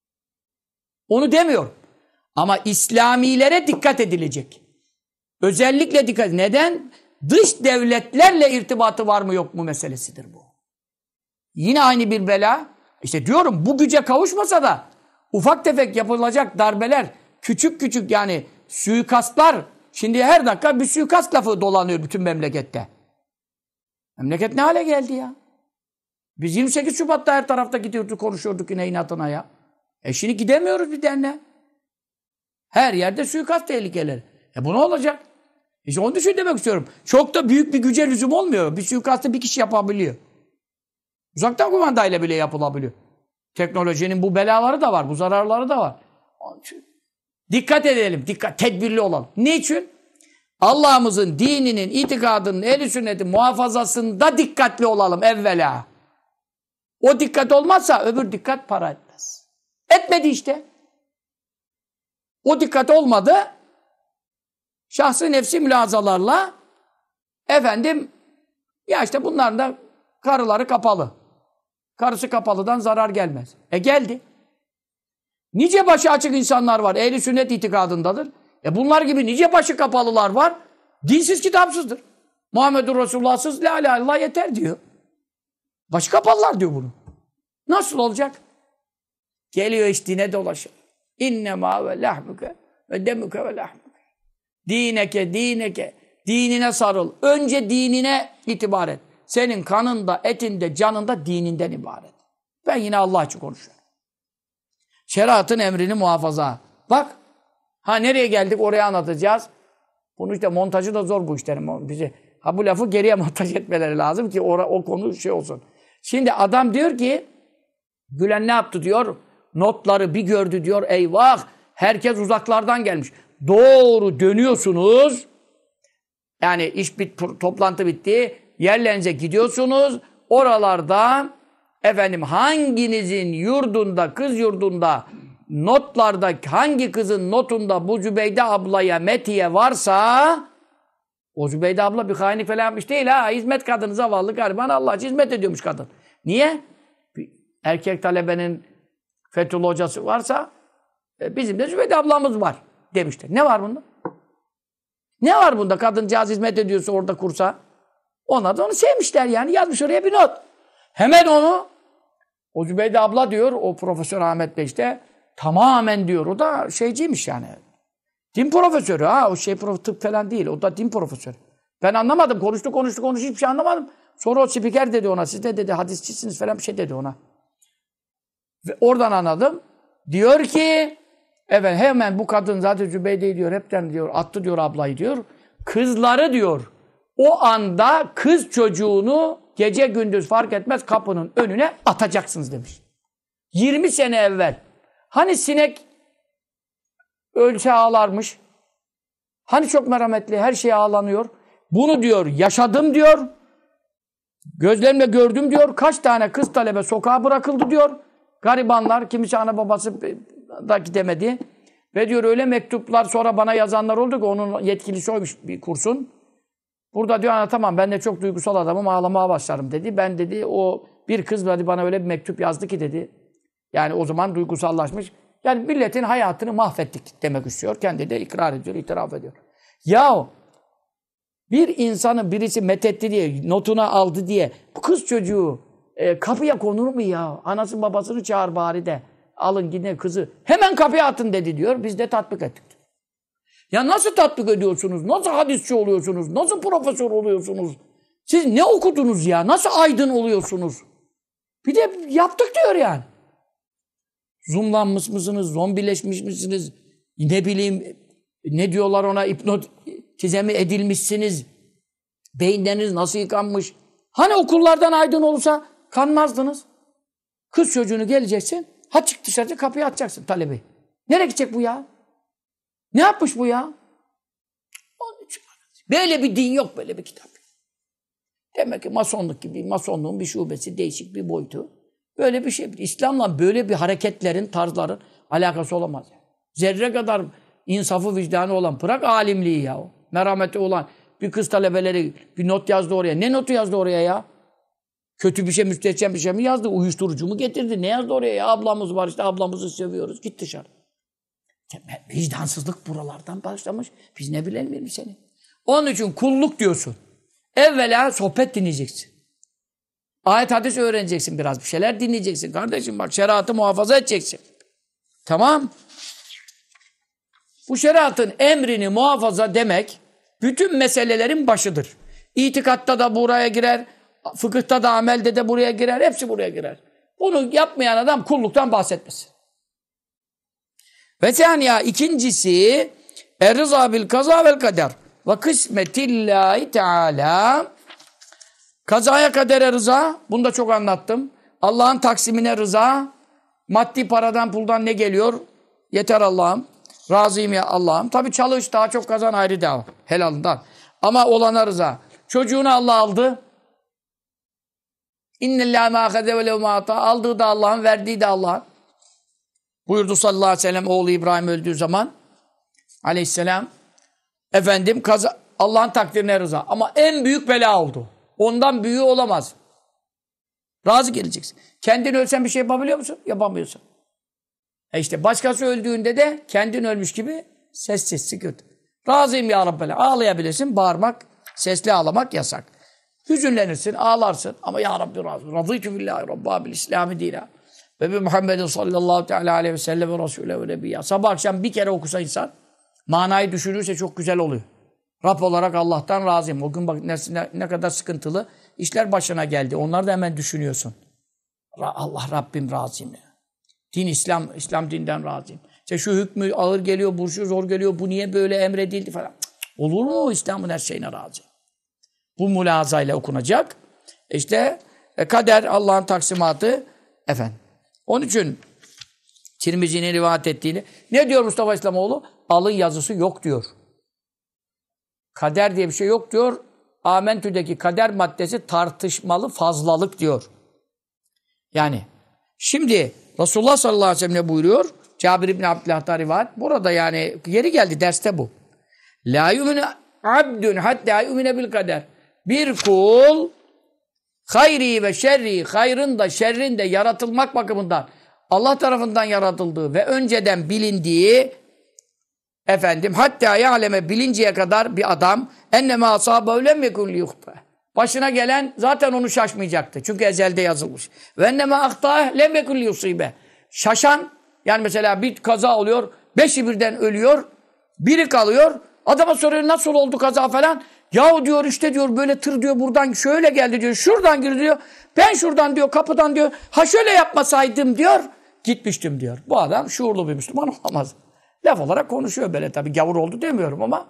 Onu demiyorum. Ama İslamilere dikkat edilecek. Özellikle dikkat. Neden? Dış devletlerle irtibatı var mı yok mu meselesidir bu. Yine aynı bir bela. İşte diyorum bu güce kavuşmasa da ufak tefek yapılacak darbeler, küçük küçük yani suikastlar. Şimdi her dakika bir suikast lafı dolanıyor bütün memlekette. Memleket ne hale geldi ya? Biz 28 Şubat'ta her tarafta gidiyorduk, konuşuyorduk yine inatına ya. Şimdi gidemiyoruz bir derneğe. Her yerde suikast tehlikeleri. Bu ne olacak? İşte onun için demek istiyorum. Çok da büyük bir güce lüzum olmuyor. Bir suikastı bir kişi yapabiliyor. Uzaktan kumandayla bile yapılabiliyor. Teknolojinin bu belaları da var, bu zararları da var. Dikkat edelim, tedbirli olalım. Niçin? Allah'ımızın dininin, itikadının, ehl-i sünnetin muhafazasında dikkatli olalım evvela. O dikkat olmazsa öbür dikkat para etmez. Etmedi işte. O dikkat olmadı. Şahsi nefsi mülazalarla efendim ya işte bunların da karıları kapalı. Karısı kapalıdan zarar gelmez. Geldi. Nice başı açık insanlar var. Ehl-i sünnet itikadındadır. Bunlar gibi nice başı kapalılar var. Dinsiz kitapsızdır. Muhammedur Resulullah'sız la ilahe illallah yeter diyor. Başı kapalılar diyor bunu. Nasıl olacak? Geliyor iş dine dolaşır. İnnemâ ve lahmuke ve demüke ve lahmuke. Dineke. Dinine sarıl. Önce dinine itibar et. Senin kanında, etinde, canında dininden ibaret. Ben yine Allah için konuşuyorum. Şeriatın emrini muhafaza. Bak. Nereye geldik? Oraya anlatacağız. Bunu işte montajı da zor bu işlerin. Bu lafı geriye montaj etmeleri lazım ki o konu şey olsun. Şimdi adam diyor ki Gülen ne yaptı diyor? Notları bir gördü diyor. Eyvah! Herkes uzaklardan gelmiş. Doğru dönüyorsunuz. Yani iş toplantı bitti. Yerlerinize gidiyorsunuz. Oralarda efendim hanginizin yurdunda, kız yurdunda notlarda hangi kızın notunda bu Zübeyde ablaya metiye varsa o Zübeyde abla bir hainlik falan yapmış değil ha. Hizmet kadını zavallı gariban Allah için hizmet ediyormuş kadın. Niye? Bir erkek talebenin Fethullah hocası varsa bizim de Zübeyde ablamız var demişler. Ne var bunda? Ne var bunda? Kadıncağız hizmet ediyorsa orada kursa. Onlar da onu sevmişler yani. Yazmış oraya bir not. Hemen onu O Zübeyde abla diyor, o Profesör Ahmet Bey işte, tamamen diyor, o da şeyciymiş yani. Din profesörü ha, o şey tıp falan değil, o da din profesörü. Ben anlamadım, konuştu, hiçbir şey anlamadım. Sonra o spiker dedi ona, siz de dedi hadisçisiniz falan bir şey dedi ona. Ve oradan anladım. Diyor ki, evet hemen bu kadın zaten Zübeyde'yi diyor, hepten diyor, attı diyor ablayı diyor. Kızları diyor, o anda kız çocuğunu gece gündüz fark etmez kapının önüne atacaksınız demiş. 20 sene evvel. Hani sinek ölse ağlarmış. Hani çok merhametli, her şeye ağlanıyor. Bunu diyor, yaşadım diyor. Gözlerimle gördüm diyor. Kaç tane kız talebe sokağa bırakıldı diyor. Garibanlar, kimisi ana babası da gidemedi. Ve diyor öyle mektuplar sonra bana yazanlar oldu ki onun yetkilisi oymuş bir kursun. Burada diyor tamam ben de çok duygusal adamım ağlamaya başlarım dedi. Ben dedi o bir kız bana öyle bir mektup yazdı ki dedi. Yani o zaman duygusallaşmış. Yani milletin hayatını mahvettik demek istiyor. Kendi de ikrar ediyor, itiraf ediyor. Yahu bir insanın birisi methetti diye, notuna aldı diye bu kız çocuğu kapıya konur mu ya? Anası babasını çağır bari de. Alın gidin kızı. Hemen kapıya atın dedi diyor. Biz de tatbik ettik. Ya nasıl tatbik ediyorsunuz? Nasıl hadisçi oluyorsunuz? Nasıl profesör oluyorsunuz? Siz ne okudunuz ya? Nasıl aydın oluyorsunuz? Bir de yaptık diyor yani. Zoomlanmış mısınız? Zombileşmiş misiniz? Ne bileyim ne diyorlar ona? Hipnotize mi edilmişsiniz? Beyinleriniz nasıl yıkanmış? Hani okullardan aydın olursa kanmazdınız. Kız çocuğunu geleceksin. Ha çık dışarıda kapıya atacaksın talebi. Nereye gidecek bu ya? Ne yapmış bu ya? Böyle bir din yok, böyle bir kitap. Demek ki masonluk gibi, masonluğun bir şubesi, değişik bir boyutu. Böyle bir şey. İslam'la böyle bir hareketlerin, tarzların alakası olamaz. Zerre kadar insafı, vicdanı olan, bırak alimliği ya. Merhameti olan bir kız talebeleri bir not yazdı oraya. Ne notu yazdı oraya ya? Kötü bir şey, müstehcen bir şey mi yazdı? Uyuşturucu mu getirdi? Ne yazdı oraya ya? Ablamız var işte, ablamızı seviyoruz. Git dışarı. Vicdansızlık buralardan başlamış. Biz ne bilelim seni? Onun için kulluk diyorsun. Evvela sohbet dinleyeceksin. Ayet hadis öğreneceksin biraz. Bir şeyler dinleyeceksin. Kardeşim bak şeriatı muhafaza edeceksin. Tamam. Bu şeriatın emrini muhafaza demek bütün meselelerin başıdır. İtikatta da buraya girer. Fıkıhta da, amelde de buraya girer. Hepsi buraya girer. Bunu yapmayan adam kulluktan bahsetmesin. Ve saniye ikincisi er-rıza bil kaza vel kader ve kısmetillahi teala. Kazaya kadere rıza, bunu da çok anlattım. Allah'ın taksimine rıza, maddi paradan puldan ne geliyor? Yeter Allah'ım. Razıyım ya Allah'ım. Tabii çalış, daha çok kazan ayrı dava. Helalından. Ama olana rıza. Çocuğunu Allah aldı. İnnellâhe mâ khede ve lev mâ aldığı da Allah'ın, verdiği de Allah'ın. Buyurdu sallallahu aleyhi ve sellem oğlu İbrahim öldüğü zaman. Aleyhisselam. Efendim Allah'ın takdirine rıza. Ama en büyük bela oldu. Ondan büyüğü olamaz. Razı geleceksin. Kendin ölsen bir şey yapabiliyor musun? Yapamıyorsun. İşte başkası öldüğünde de kendin ölmük gibi sessiz, sükût. Razıyım ya Rabbi. Ağlayabilirsin, bağırmak, sesli ağlamak yasak. Hüzünlenirsin, ağlarsın ama ya Rabbi razı. Radıytü billahi Rabbâ bil İslâmi dînâ. Ve bi Muhammedin sallallahu teala aleyhi ve sellem ve Rasûle ve Nebiyyâ. Sabah akşam bir kere okusa insan, manayı düşünürse çok güzel oluyor. Rab olarak Allah'tan razıyım. O gün bak ne kadar sıkıntılı işler başına geldi. Onları da hemen düşünüyorsun. Allah Rabbim razıyım. Din İslam dinden razıyım. İşte şu hükmü ağır geliyor, bu şu zor geliyor, bu niye böyle emredildi falan. Olur mu? İslam'ın her şeyine razı. Bu mülazayla okunacak. İşte kader Allah'ın taksimatı efendim. Onun için Tirmizi'nin rivayet ettiğini ne diyor Mustafa İslamoğlu? Alın yazısı yok diyor. Kader diye bir şey yok diyor. Amentü'deki kader maddesi tartışmalı fazlalık diyor. Yani şimdi Resulullah sallallahu aleyhi ve sellem ne buyuruyor? Cabir İbni Abdullah'tan rivayet. Burada yani yeri geldi derste bu. La yu'minu abdun hatta yu'mine bil kader. Bir kul hayri ve şerri, hayrın da şerrin de yaratılmak bakımından Allah tarafından yaratıldığı ve önceden bilindiği hatta ya'leme bilinceye kadar bir adam enneme asâbehu lem yekun liyuhta. başına gelen zaten onu şaşmayacaktı. Çünkü ezelde yazılmış. Ve enneme ahtâh lem yekun yusibe. Şaşan, yani mesela bir kaza oluyor, 5'i birden ölüyor, biri kalıyor. Adama soruyor nasıl oldu kaza falan. Yahu diyor işte diyor böyle tır diyor buradan şöyle geldi diyor, şuradan girdi diyor. Ben şuradan diyor kapıdan diyor, ha şöyle yapmasaydım diyor, gitmiştim diyor. Bu adam şuurlu bir Müslüman olamaz. Laf olarak konuşuyor böyle tabii, gavur oldu demiyorum ama.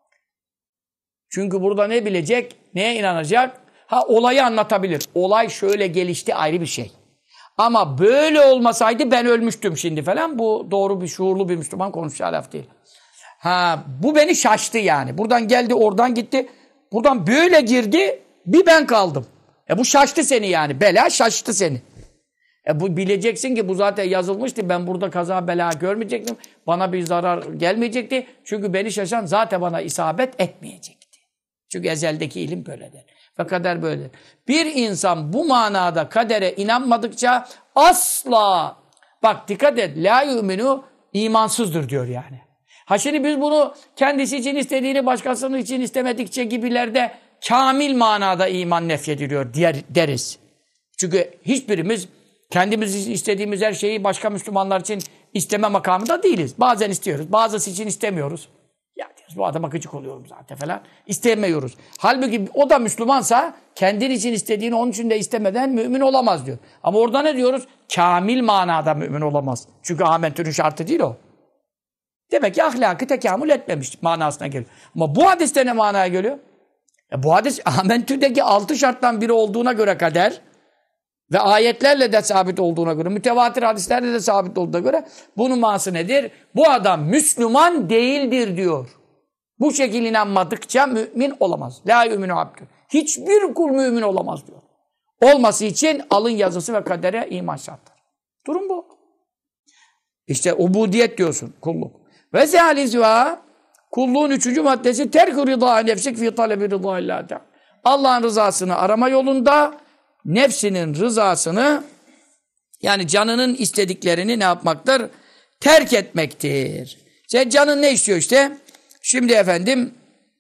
Çünkü burada ne bilecek, neye inanacak? Ha olayı anlatabilir. Olay şöyle gelişti ayrı bir şey. Ama böyle olmasaydı ben ölmüştüm şimdi falan. Bu doğru bir şuurlu bir Müslüman konuşacağı laf değil. Ha bu beni şaştı yani. Buradan geldi oradan gitti. Buradan böyle girdi bir ben kaldım. Bu şaştı seni yani. Bela şaştı seni. Bu bileceksin ki bu zaten yazılmıştı. Ben burada kaza bela görmeyecektim. Bana bir zarar gelmeyecekti. Çünkü beni şaşan zaten bana isabet etmeyecekti. Çünkü ezeldeki ilim böyledir. Ve kader böyledir. Bir insan bu manada kadere inanmadıkça asla, bak dikkat et, la yu'minu imansızdır diyor yani. Ha şimdi biz bunu kendisi için istediğini başkasının için istemedikçe gibilerde kamil manada iman nefyediliyor deriz. Çünkü hiçbirimiz kendimiz için istediğimiz her şeyi başka Müslümanlar için isteme makamında değiliz. Bazen istiyoruz, bazısı için istemiyoruz. Ya diyoruz bu adama gıcık oluyorum zaten falan. İstemiyoruz. Halbuki o da Müslümansa kendin için istediğini onun için de istemeden mümin olamaz diyor. Ama orada ne diyoruz? Kamil manada mümin olamaz. Çünkü amentünün şartı değil o. Demek ki ahlakı tekamül etmemiş manasına geliyor. Ama bu hadiste ne manaya geliyor? Bu hadis amentüdeki 6 şarttan biri olduğuna göre kader ve ayetlerle de sabit olduğuna göre, mütevatir hadislerle de sabit olduğuna göre bunun manası nedir? Bu adam Müslüman değildir diyor. Bu şekilde inanmadıkça mümin olamaz. La yu'minu abdü. Hiçbir kul mümin olamaz diyor. Olması için alın yazısı ve kadere iman şartları. Durum bu. İşte ubudiyet diyorsun, kulluk. Ve zâlizvâ, kulluğun 3. maddesi terk-ü rıdâ nefsik fî talebi rıdâ illâh. Allah'ın rızasını arama yolunda nefsinin rızasını, yani canının istediklerini ne yapmaktır? Terk etmektir. Sen canın ne istiyor işte? Şimdi efendim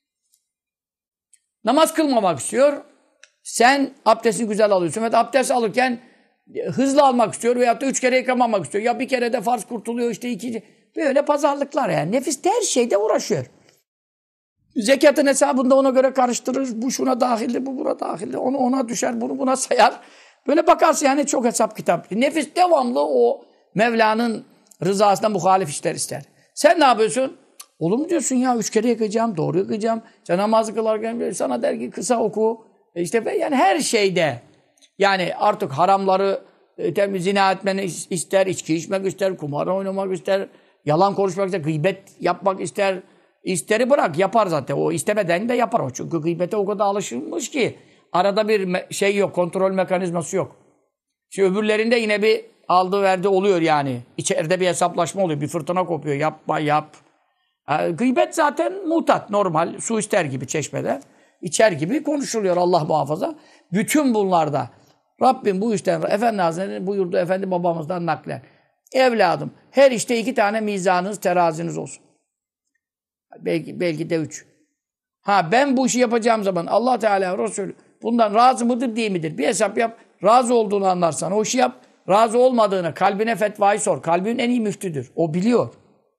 namaz kılmamak istiyor. Sen abdestini güzel alıyorsun. Ve abdest alırken hızlı almak istiyor veyahut da 3 kere yıkamamak istiyor. Ya bir kere de farz kurtuluyor işte 2. Böyle pazarlıklar yani. Nefis de her şeyde uğraşıyor. Zekatın hesabında ona göre karıştırır. Bu şuna dahildir, bu buna dahildir. Onu ona düşer, bunu buna sayar. Böyle bakarsın yani çok hesap kitap. Nefis devamlı o Mevla'nın rızasına muhalif işler ister. Sen ne yapıyorsun? Olur mu diyorsun ya 3 kere yıkayacağım, doğru yıkayacağım. Sen namazı kılarken sana der ki kısa oku. İşte yani her şeyde. Yani artık haramları zina etmeni ister, içki içmek ister, kumar oynamak ister, yalan konuşmak ister, gıybet yapmak ister. İsteri bırak yapar zaten. O istemeden de yapar o. Çünkü gıybete o kadar alışılmış ki arada bir şey yok, kontrol mekanizması yok. Şimdi öbürlerinde yine bir aldı verdi oluyor yani. İçeride bir hesaplaşma oluyor. Bir fırtına kopuyor. Yapma yap. Gıybet zaten mutat, normal. Su ister gibi çeşmede. İçer gibi konuşuluyor Allah muhafaza. Bütün bunlarda Rabbim bu işten, Efendi Hazretleri buyurdu Efendi babamızdan naklen. Evladım her işte 2 tane mizanınız, teraziniz olsun. Belki de 3. Ben bu işi yapacağım zaman Allah Teala Resulü bundan razı mıdır değil midir? Bir hesap yap. Razı olduğunu anlarsan o işi yap. Razı olmadığını kalbine fetvayı sor. Kalbin en iyi müftüdür. O biliyor.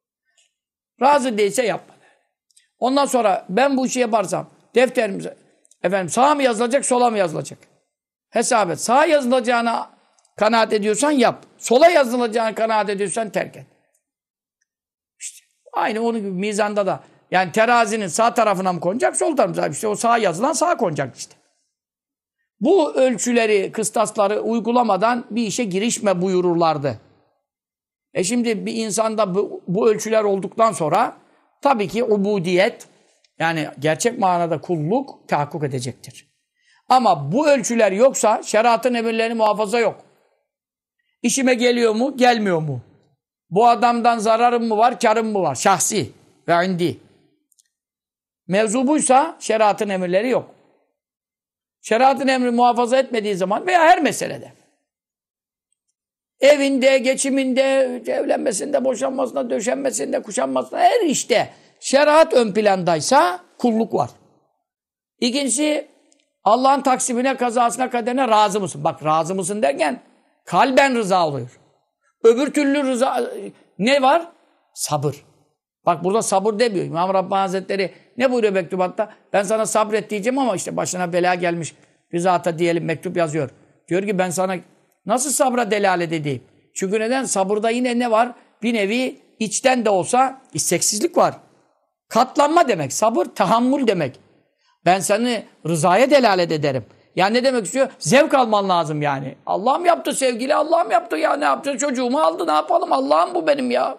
Razı değilse yapma. Ondan sonra ben bu işi yaparsam defterimize sağa mı yazılacak, sola mı yazılacak? Hesap et. Sağa yazılacağına kanaat ediyorsan yap. Sola yazılacağına kanaat ediyorsan terk et. İşte aynı onun gibi mizanda da yani terazinin sağ tarafına mı konacak, sol tarafına mı? İşte o sağa yazılan sağa konacak işte. Bu ölçüleri, kıstasları uygulamadan bir işe girişme buyururlardı. Şimdi bir insanda bu ölçüler olduktan sonra tabii ki ubudiyet, yani gerçek manada kulluk tahakkuk edecektir. Ama bu ölçüler yoksa şeriatın emirlerini muhafaza yok. İşime geliyor mu, gelmiyor mu? Bu adamdan zararım mı var, karım mı var? Şahsi ve indi. Mevzu buysa şeriatın emirleri yok. Şeriatın emri muhafaza etmediği zaman veya her meselede. Evinde, geçiminde, evlenmesinde, boşanmasında, döşenmesinde, kuşanmasında her işte şeriat ön plandaysa kulluk var. İkincisi Allah'ın taksimine, kazasına, kaderine razı mısın? Bak razı mısın derken kalben rıza oluyor. Öbür türlü rıza ne var? Sabır. Bak burada sabır demiyor. İmam Rabbani Hazretleri ne buyuruyor mektubatta? Ben sana sabret diyeceğim ama işte başına bela gelmiş. Bir zata diyelim mektup yazıyor. Diyor ki ben sana nasıl sabra delalet edeyim? Çünkü neden? Sabırda yine ne var? Bir nevi içten de olsa isteksizlik var. Katlanma demek. Sabır, tahammül demek. Ben seni rızaya delalet ederim. Yani ne demek istiyor? Zevk alman lazım yani. Allah'ım yaptı sevgili, Allah'ım yaptı ya ne yaptı? Çocuğumu aldı ne yapalım? Allah'ım bu benim ya.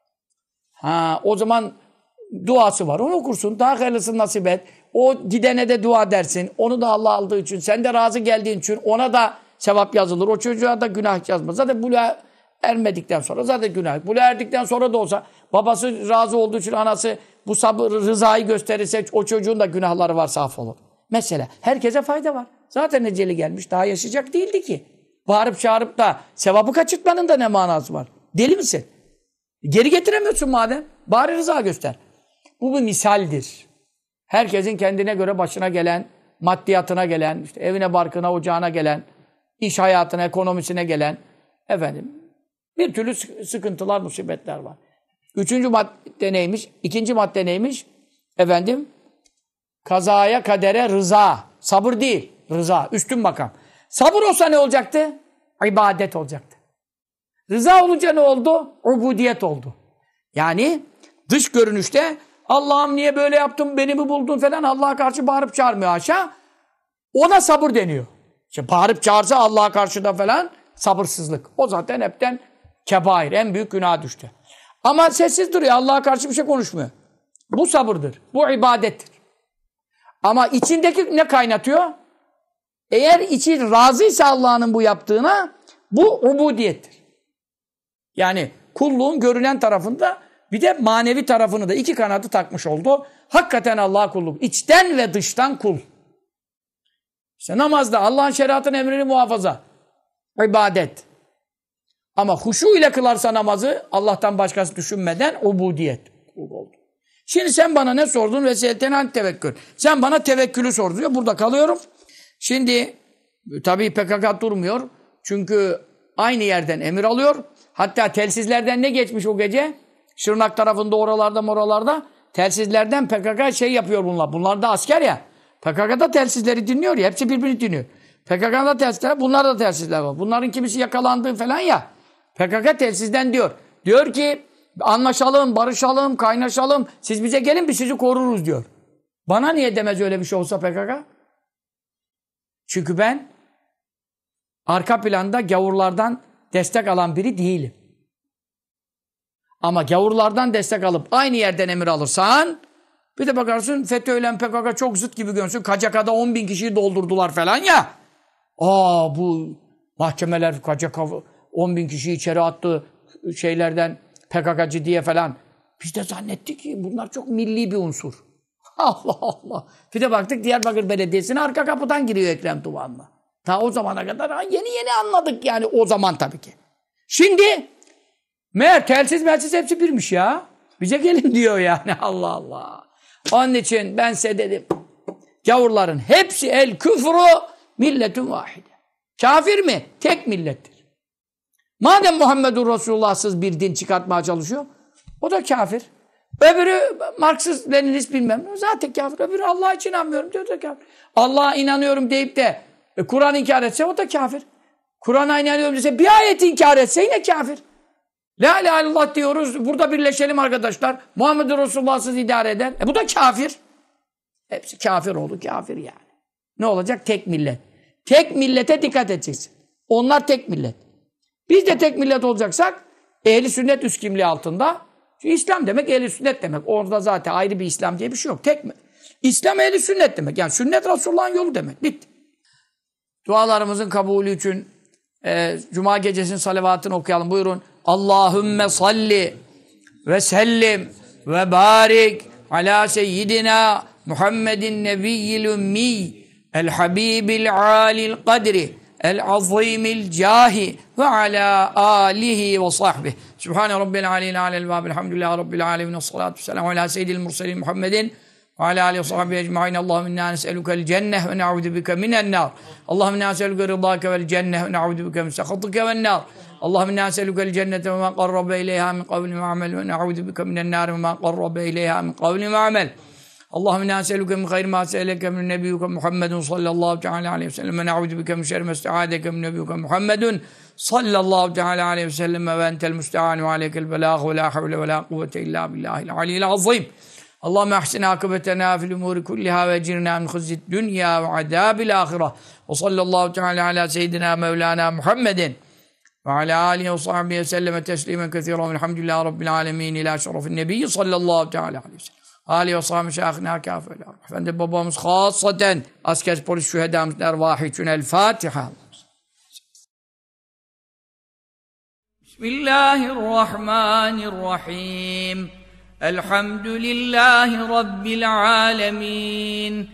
Ha, o zaman duası var. Onu okursun. Daha hayırlısını nasip et. O gidene de dua dersin. Onu da Allah aldığı için. Sen de razı geldiğin için ona da sevap yazılır. O çocuğa da günah yazmaz. Zaten buluğa ermedikten sonra zaten günah. Buluğa erdikten sonra da olsa babası razı olduğu için anası bu sabır, rızayı gösterirse o çocuğun da günahları varsa affolur. Mesela herkese fayda var. Zaten eceli gelmiş. Daha yaşayacak değildi ki. Bağırıp çağırıp da sevabı kaçırtmanın da ne manası var? Deli misin? Geri getiremiyorsun madem. Bari rıza göster. Bu bir misaldir. Herkesin kendine göre başına gelen, maddiyatına gelen, işte evine, barkına, ocağına gelen, iş hayatına, ekonomisine gelen, efendim, bir türlü sıkıntılar, musibetler var. Üçüncü madde neymiş? İkinci madde neymiş? Efendim, kazaya, kadere rıza. Sabır değil, rıza. Üstün makam. Sabır olsa ne olacaktı? İbadet olacaktı. Rıza olunca ne oldu? Ubudiyet oldu. Yani dış görünüşte Allah'ım niye böyle yaptın, beni mi buldun falan Allah'a karşı bağırıp çağırmıyor aşağı. Ona sabır deniyor. İşte bağırıp çağırsa Allah'a karşı da falan sabırsızlık. O zaten hepten kebair, en büyük günaha düştü. Ama sessiz duruyor, Allah'a karşı bir şey konuşmuyor. Bu sabırdır, bu ibadettir. Ama içindeki ne kaynatıyor? Eğer içi razıysa Allah'ın bu yaptığına, bu ubudiyettir. Yani kulluğun görünen tarafında bir de manevi tarafını da iki kanadı takmış oldu. Hakikaten Allah'a kulluk. İçten ve dıştan kul. İşte namazda Allah'ın şeriatının emrini muhafaza. İbadet. Ama huşu ile kılarsa namazı Allah'tan başkası düşünmeden ubudiyet. Kul oldu. Şimdi sen bana ne sordun? Veselten tevekkül. Sen bana tevekkülü sordun. Ya burada kalıyorum. Şimdi tabii PKK durmuyor. Çünkü aynı yerden emir alıyor. Hatta telsizlerden ne geçmiş o gece? Şırnak tarafında oralarda telsizlerden PKK şey yapıyor bunlar. Bunlar da asker ya. PKK'da telsizleri dinliyor ya. Hepsi birbirini dinliyor. PKK'da telsizler, bunlar da telsizler var. Bunların kimisi yakalandığı falan ya. PKK telsizden diyor. Diyor ki anlaşalım, barışalım, kaynaşalım. Siz bize gelin biz sizi koruruz diyor. Bana niye demez öyle bir şey olsa PKK? Çünkü ben arka planda gavurlardan destek alan biri değilim. Ama gavurlardan destek alıp aynı yerden emir alırsan bir de bakarsın FETÖ'yle PKK çok zıt gibi görünsün. KCK'da 10.000 kişiyi doldurdular falan ya. Bu mahkemeler KCK 10.000 kişiyi içeri attı şeylerden PKK'cı diye falan. Biz de zannettik ki bunlar çok milli bir unsur. Allah Allah. Bir de baktık Diyarbakır Belediyesi'ne arka kapıdan giriyor Ekrem Tuğan'la. Ta o zamana kadar yeni anladık yani o zaman tabii ki. Şimdi meğer telsiz hepsi birmiş ya. Bize gelin diyor yani Allah Allah. Onun için ben size dedim. Gavurların hepsi el küfru milletun vahide. Kafir mi? Tek millettir. Madem Muhammedur Resulullah'sız bir din çıkartmaya çalışıyor, o da kafir. Öbürü Marksist, Leninist bilmem. Zaten kafir. Öbürü Allah'a hiç inanmıyorum diyor da kafir. Allah'a inanıyorum deyip de Kur'an inkar etse o da kafir. Kur'an'a inanıyorum dese bir ayet inkar etse yine kafir. La ilahe illallah diyoruz. Burada birleşelim arkadaşlar. Muhammed Resulullah'sız idare eder. Bu da kafir. Hepsi kafir oldu. Kafir yani. Ne olacak? Tek millet. Tek millete dikkat edeceksin. Onlar tek millet. Biz de tek millet olacaksak ehli sünnet üst kimliği altında. Çünkü İslam demek ehli sünnet demek. Orada zaten ayrı bir İslam diye bir şey yok. Tek mi? İslam ehli sünnet demek. Yani sünnet Resulullah'ın yolu demek. Bitti. Dualarımızın kabulü için Cuma gecesinin salavatını okuyalım. Buyurun. Allahümme salli ve sellim ve barik ala seyyidina Muhammedin nebiyyil ümmi el habibil alil kadri el azimil cahi ve ala alihi ve sahbihi. Sübhane rabbil aleyhi alel ve elhamdülillahi rabbil alemin ve salatu vesselamu ala seyyidil murselin Muhammedin ve ala alihi ve sahbihi ecmaîn. Allahumme inna nes'elukel cenneh ve na'ûzu bike minen nâr. Allahumme inna nes'eluke rıdâke vel cenneh ve na'ûzu bike min sehatike ven nâr. Allahumme inna nes'elukel cennete ve ma qarrabe ileyha min kavlin ve amel ve na'ûzu bike minen nâr ve ma qarrabe ileyha min kavlin ve amel. Allahümme inna nes'eluke min hayri ma se'eleke min nebiyyuke Muhammedun sallallahu teala aleyhi ve sellem ve na'ûzu bike min şerri ma ista'adeke min nebiyyuke Muhammedun sallallahu teala aleyhi ve sellem ve entel müste'an ve aleykel belâh ve la havle ve la kuvvete illa billahil aliyyil azim. Allahümme ahsin akıbetena fil umuri kulliha ve ecirna min huzzid dünya ve adâbil âhireh. Ve sallallahu teala ala seyyidina mevlana Muhammedin ve ala alihi ve sahbihi ve selleme teslimen kethiren velhamdülillahi rabbil alemin ila şerefin nebiyyi sallallahu teala aleyhi ve sellem. Ali ve sahibi şahına kâfeler. Efendim babamız hasaten asker polis şühedamız ervâhi için El Fatiha. Bismillahirrahmanirrahim. Elhamdülillahi Rabbil alemin.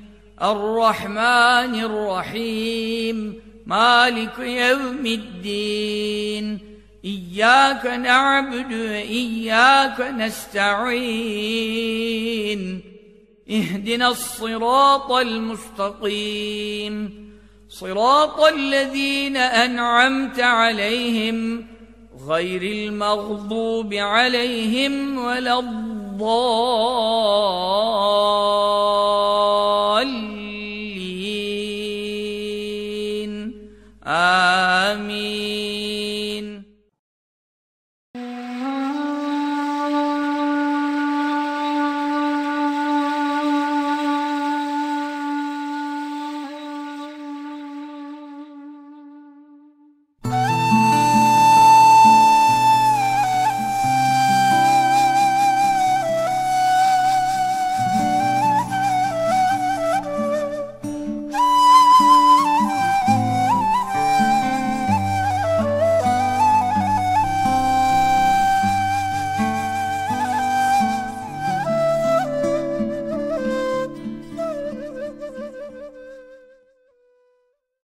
Errahmanirrahim. Maliki yevmiddin. İyyâke na'budu ve iyyâke nesta'in. İhdinas-sirâtal mustakîm. Sirâtallezîne en'amte aleyhim gayril mağdûbi aleyhim veleddâllîn. Amin.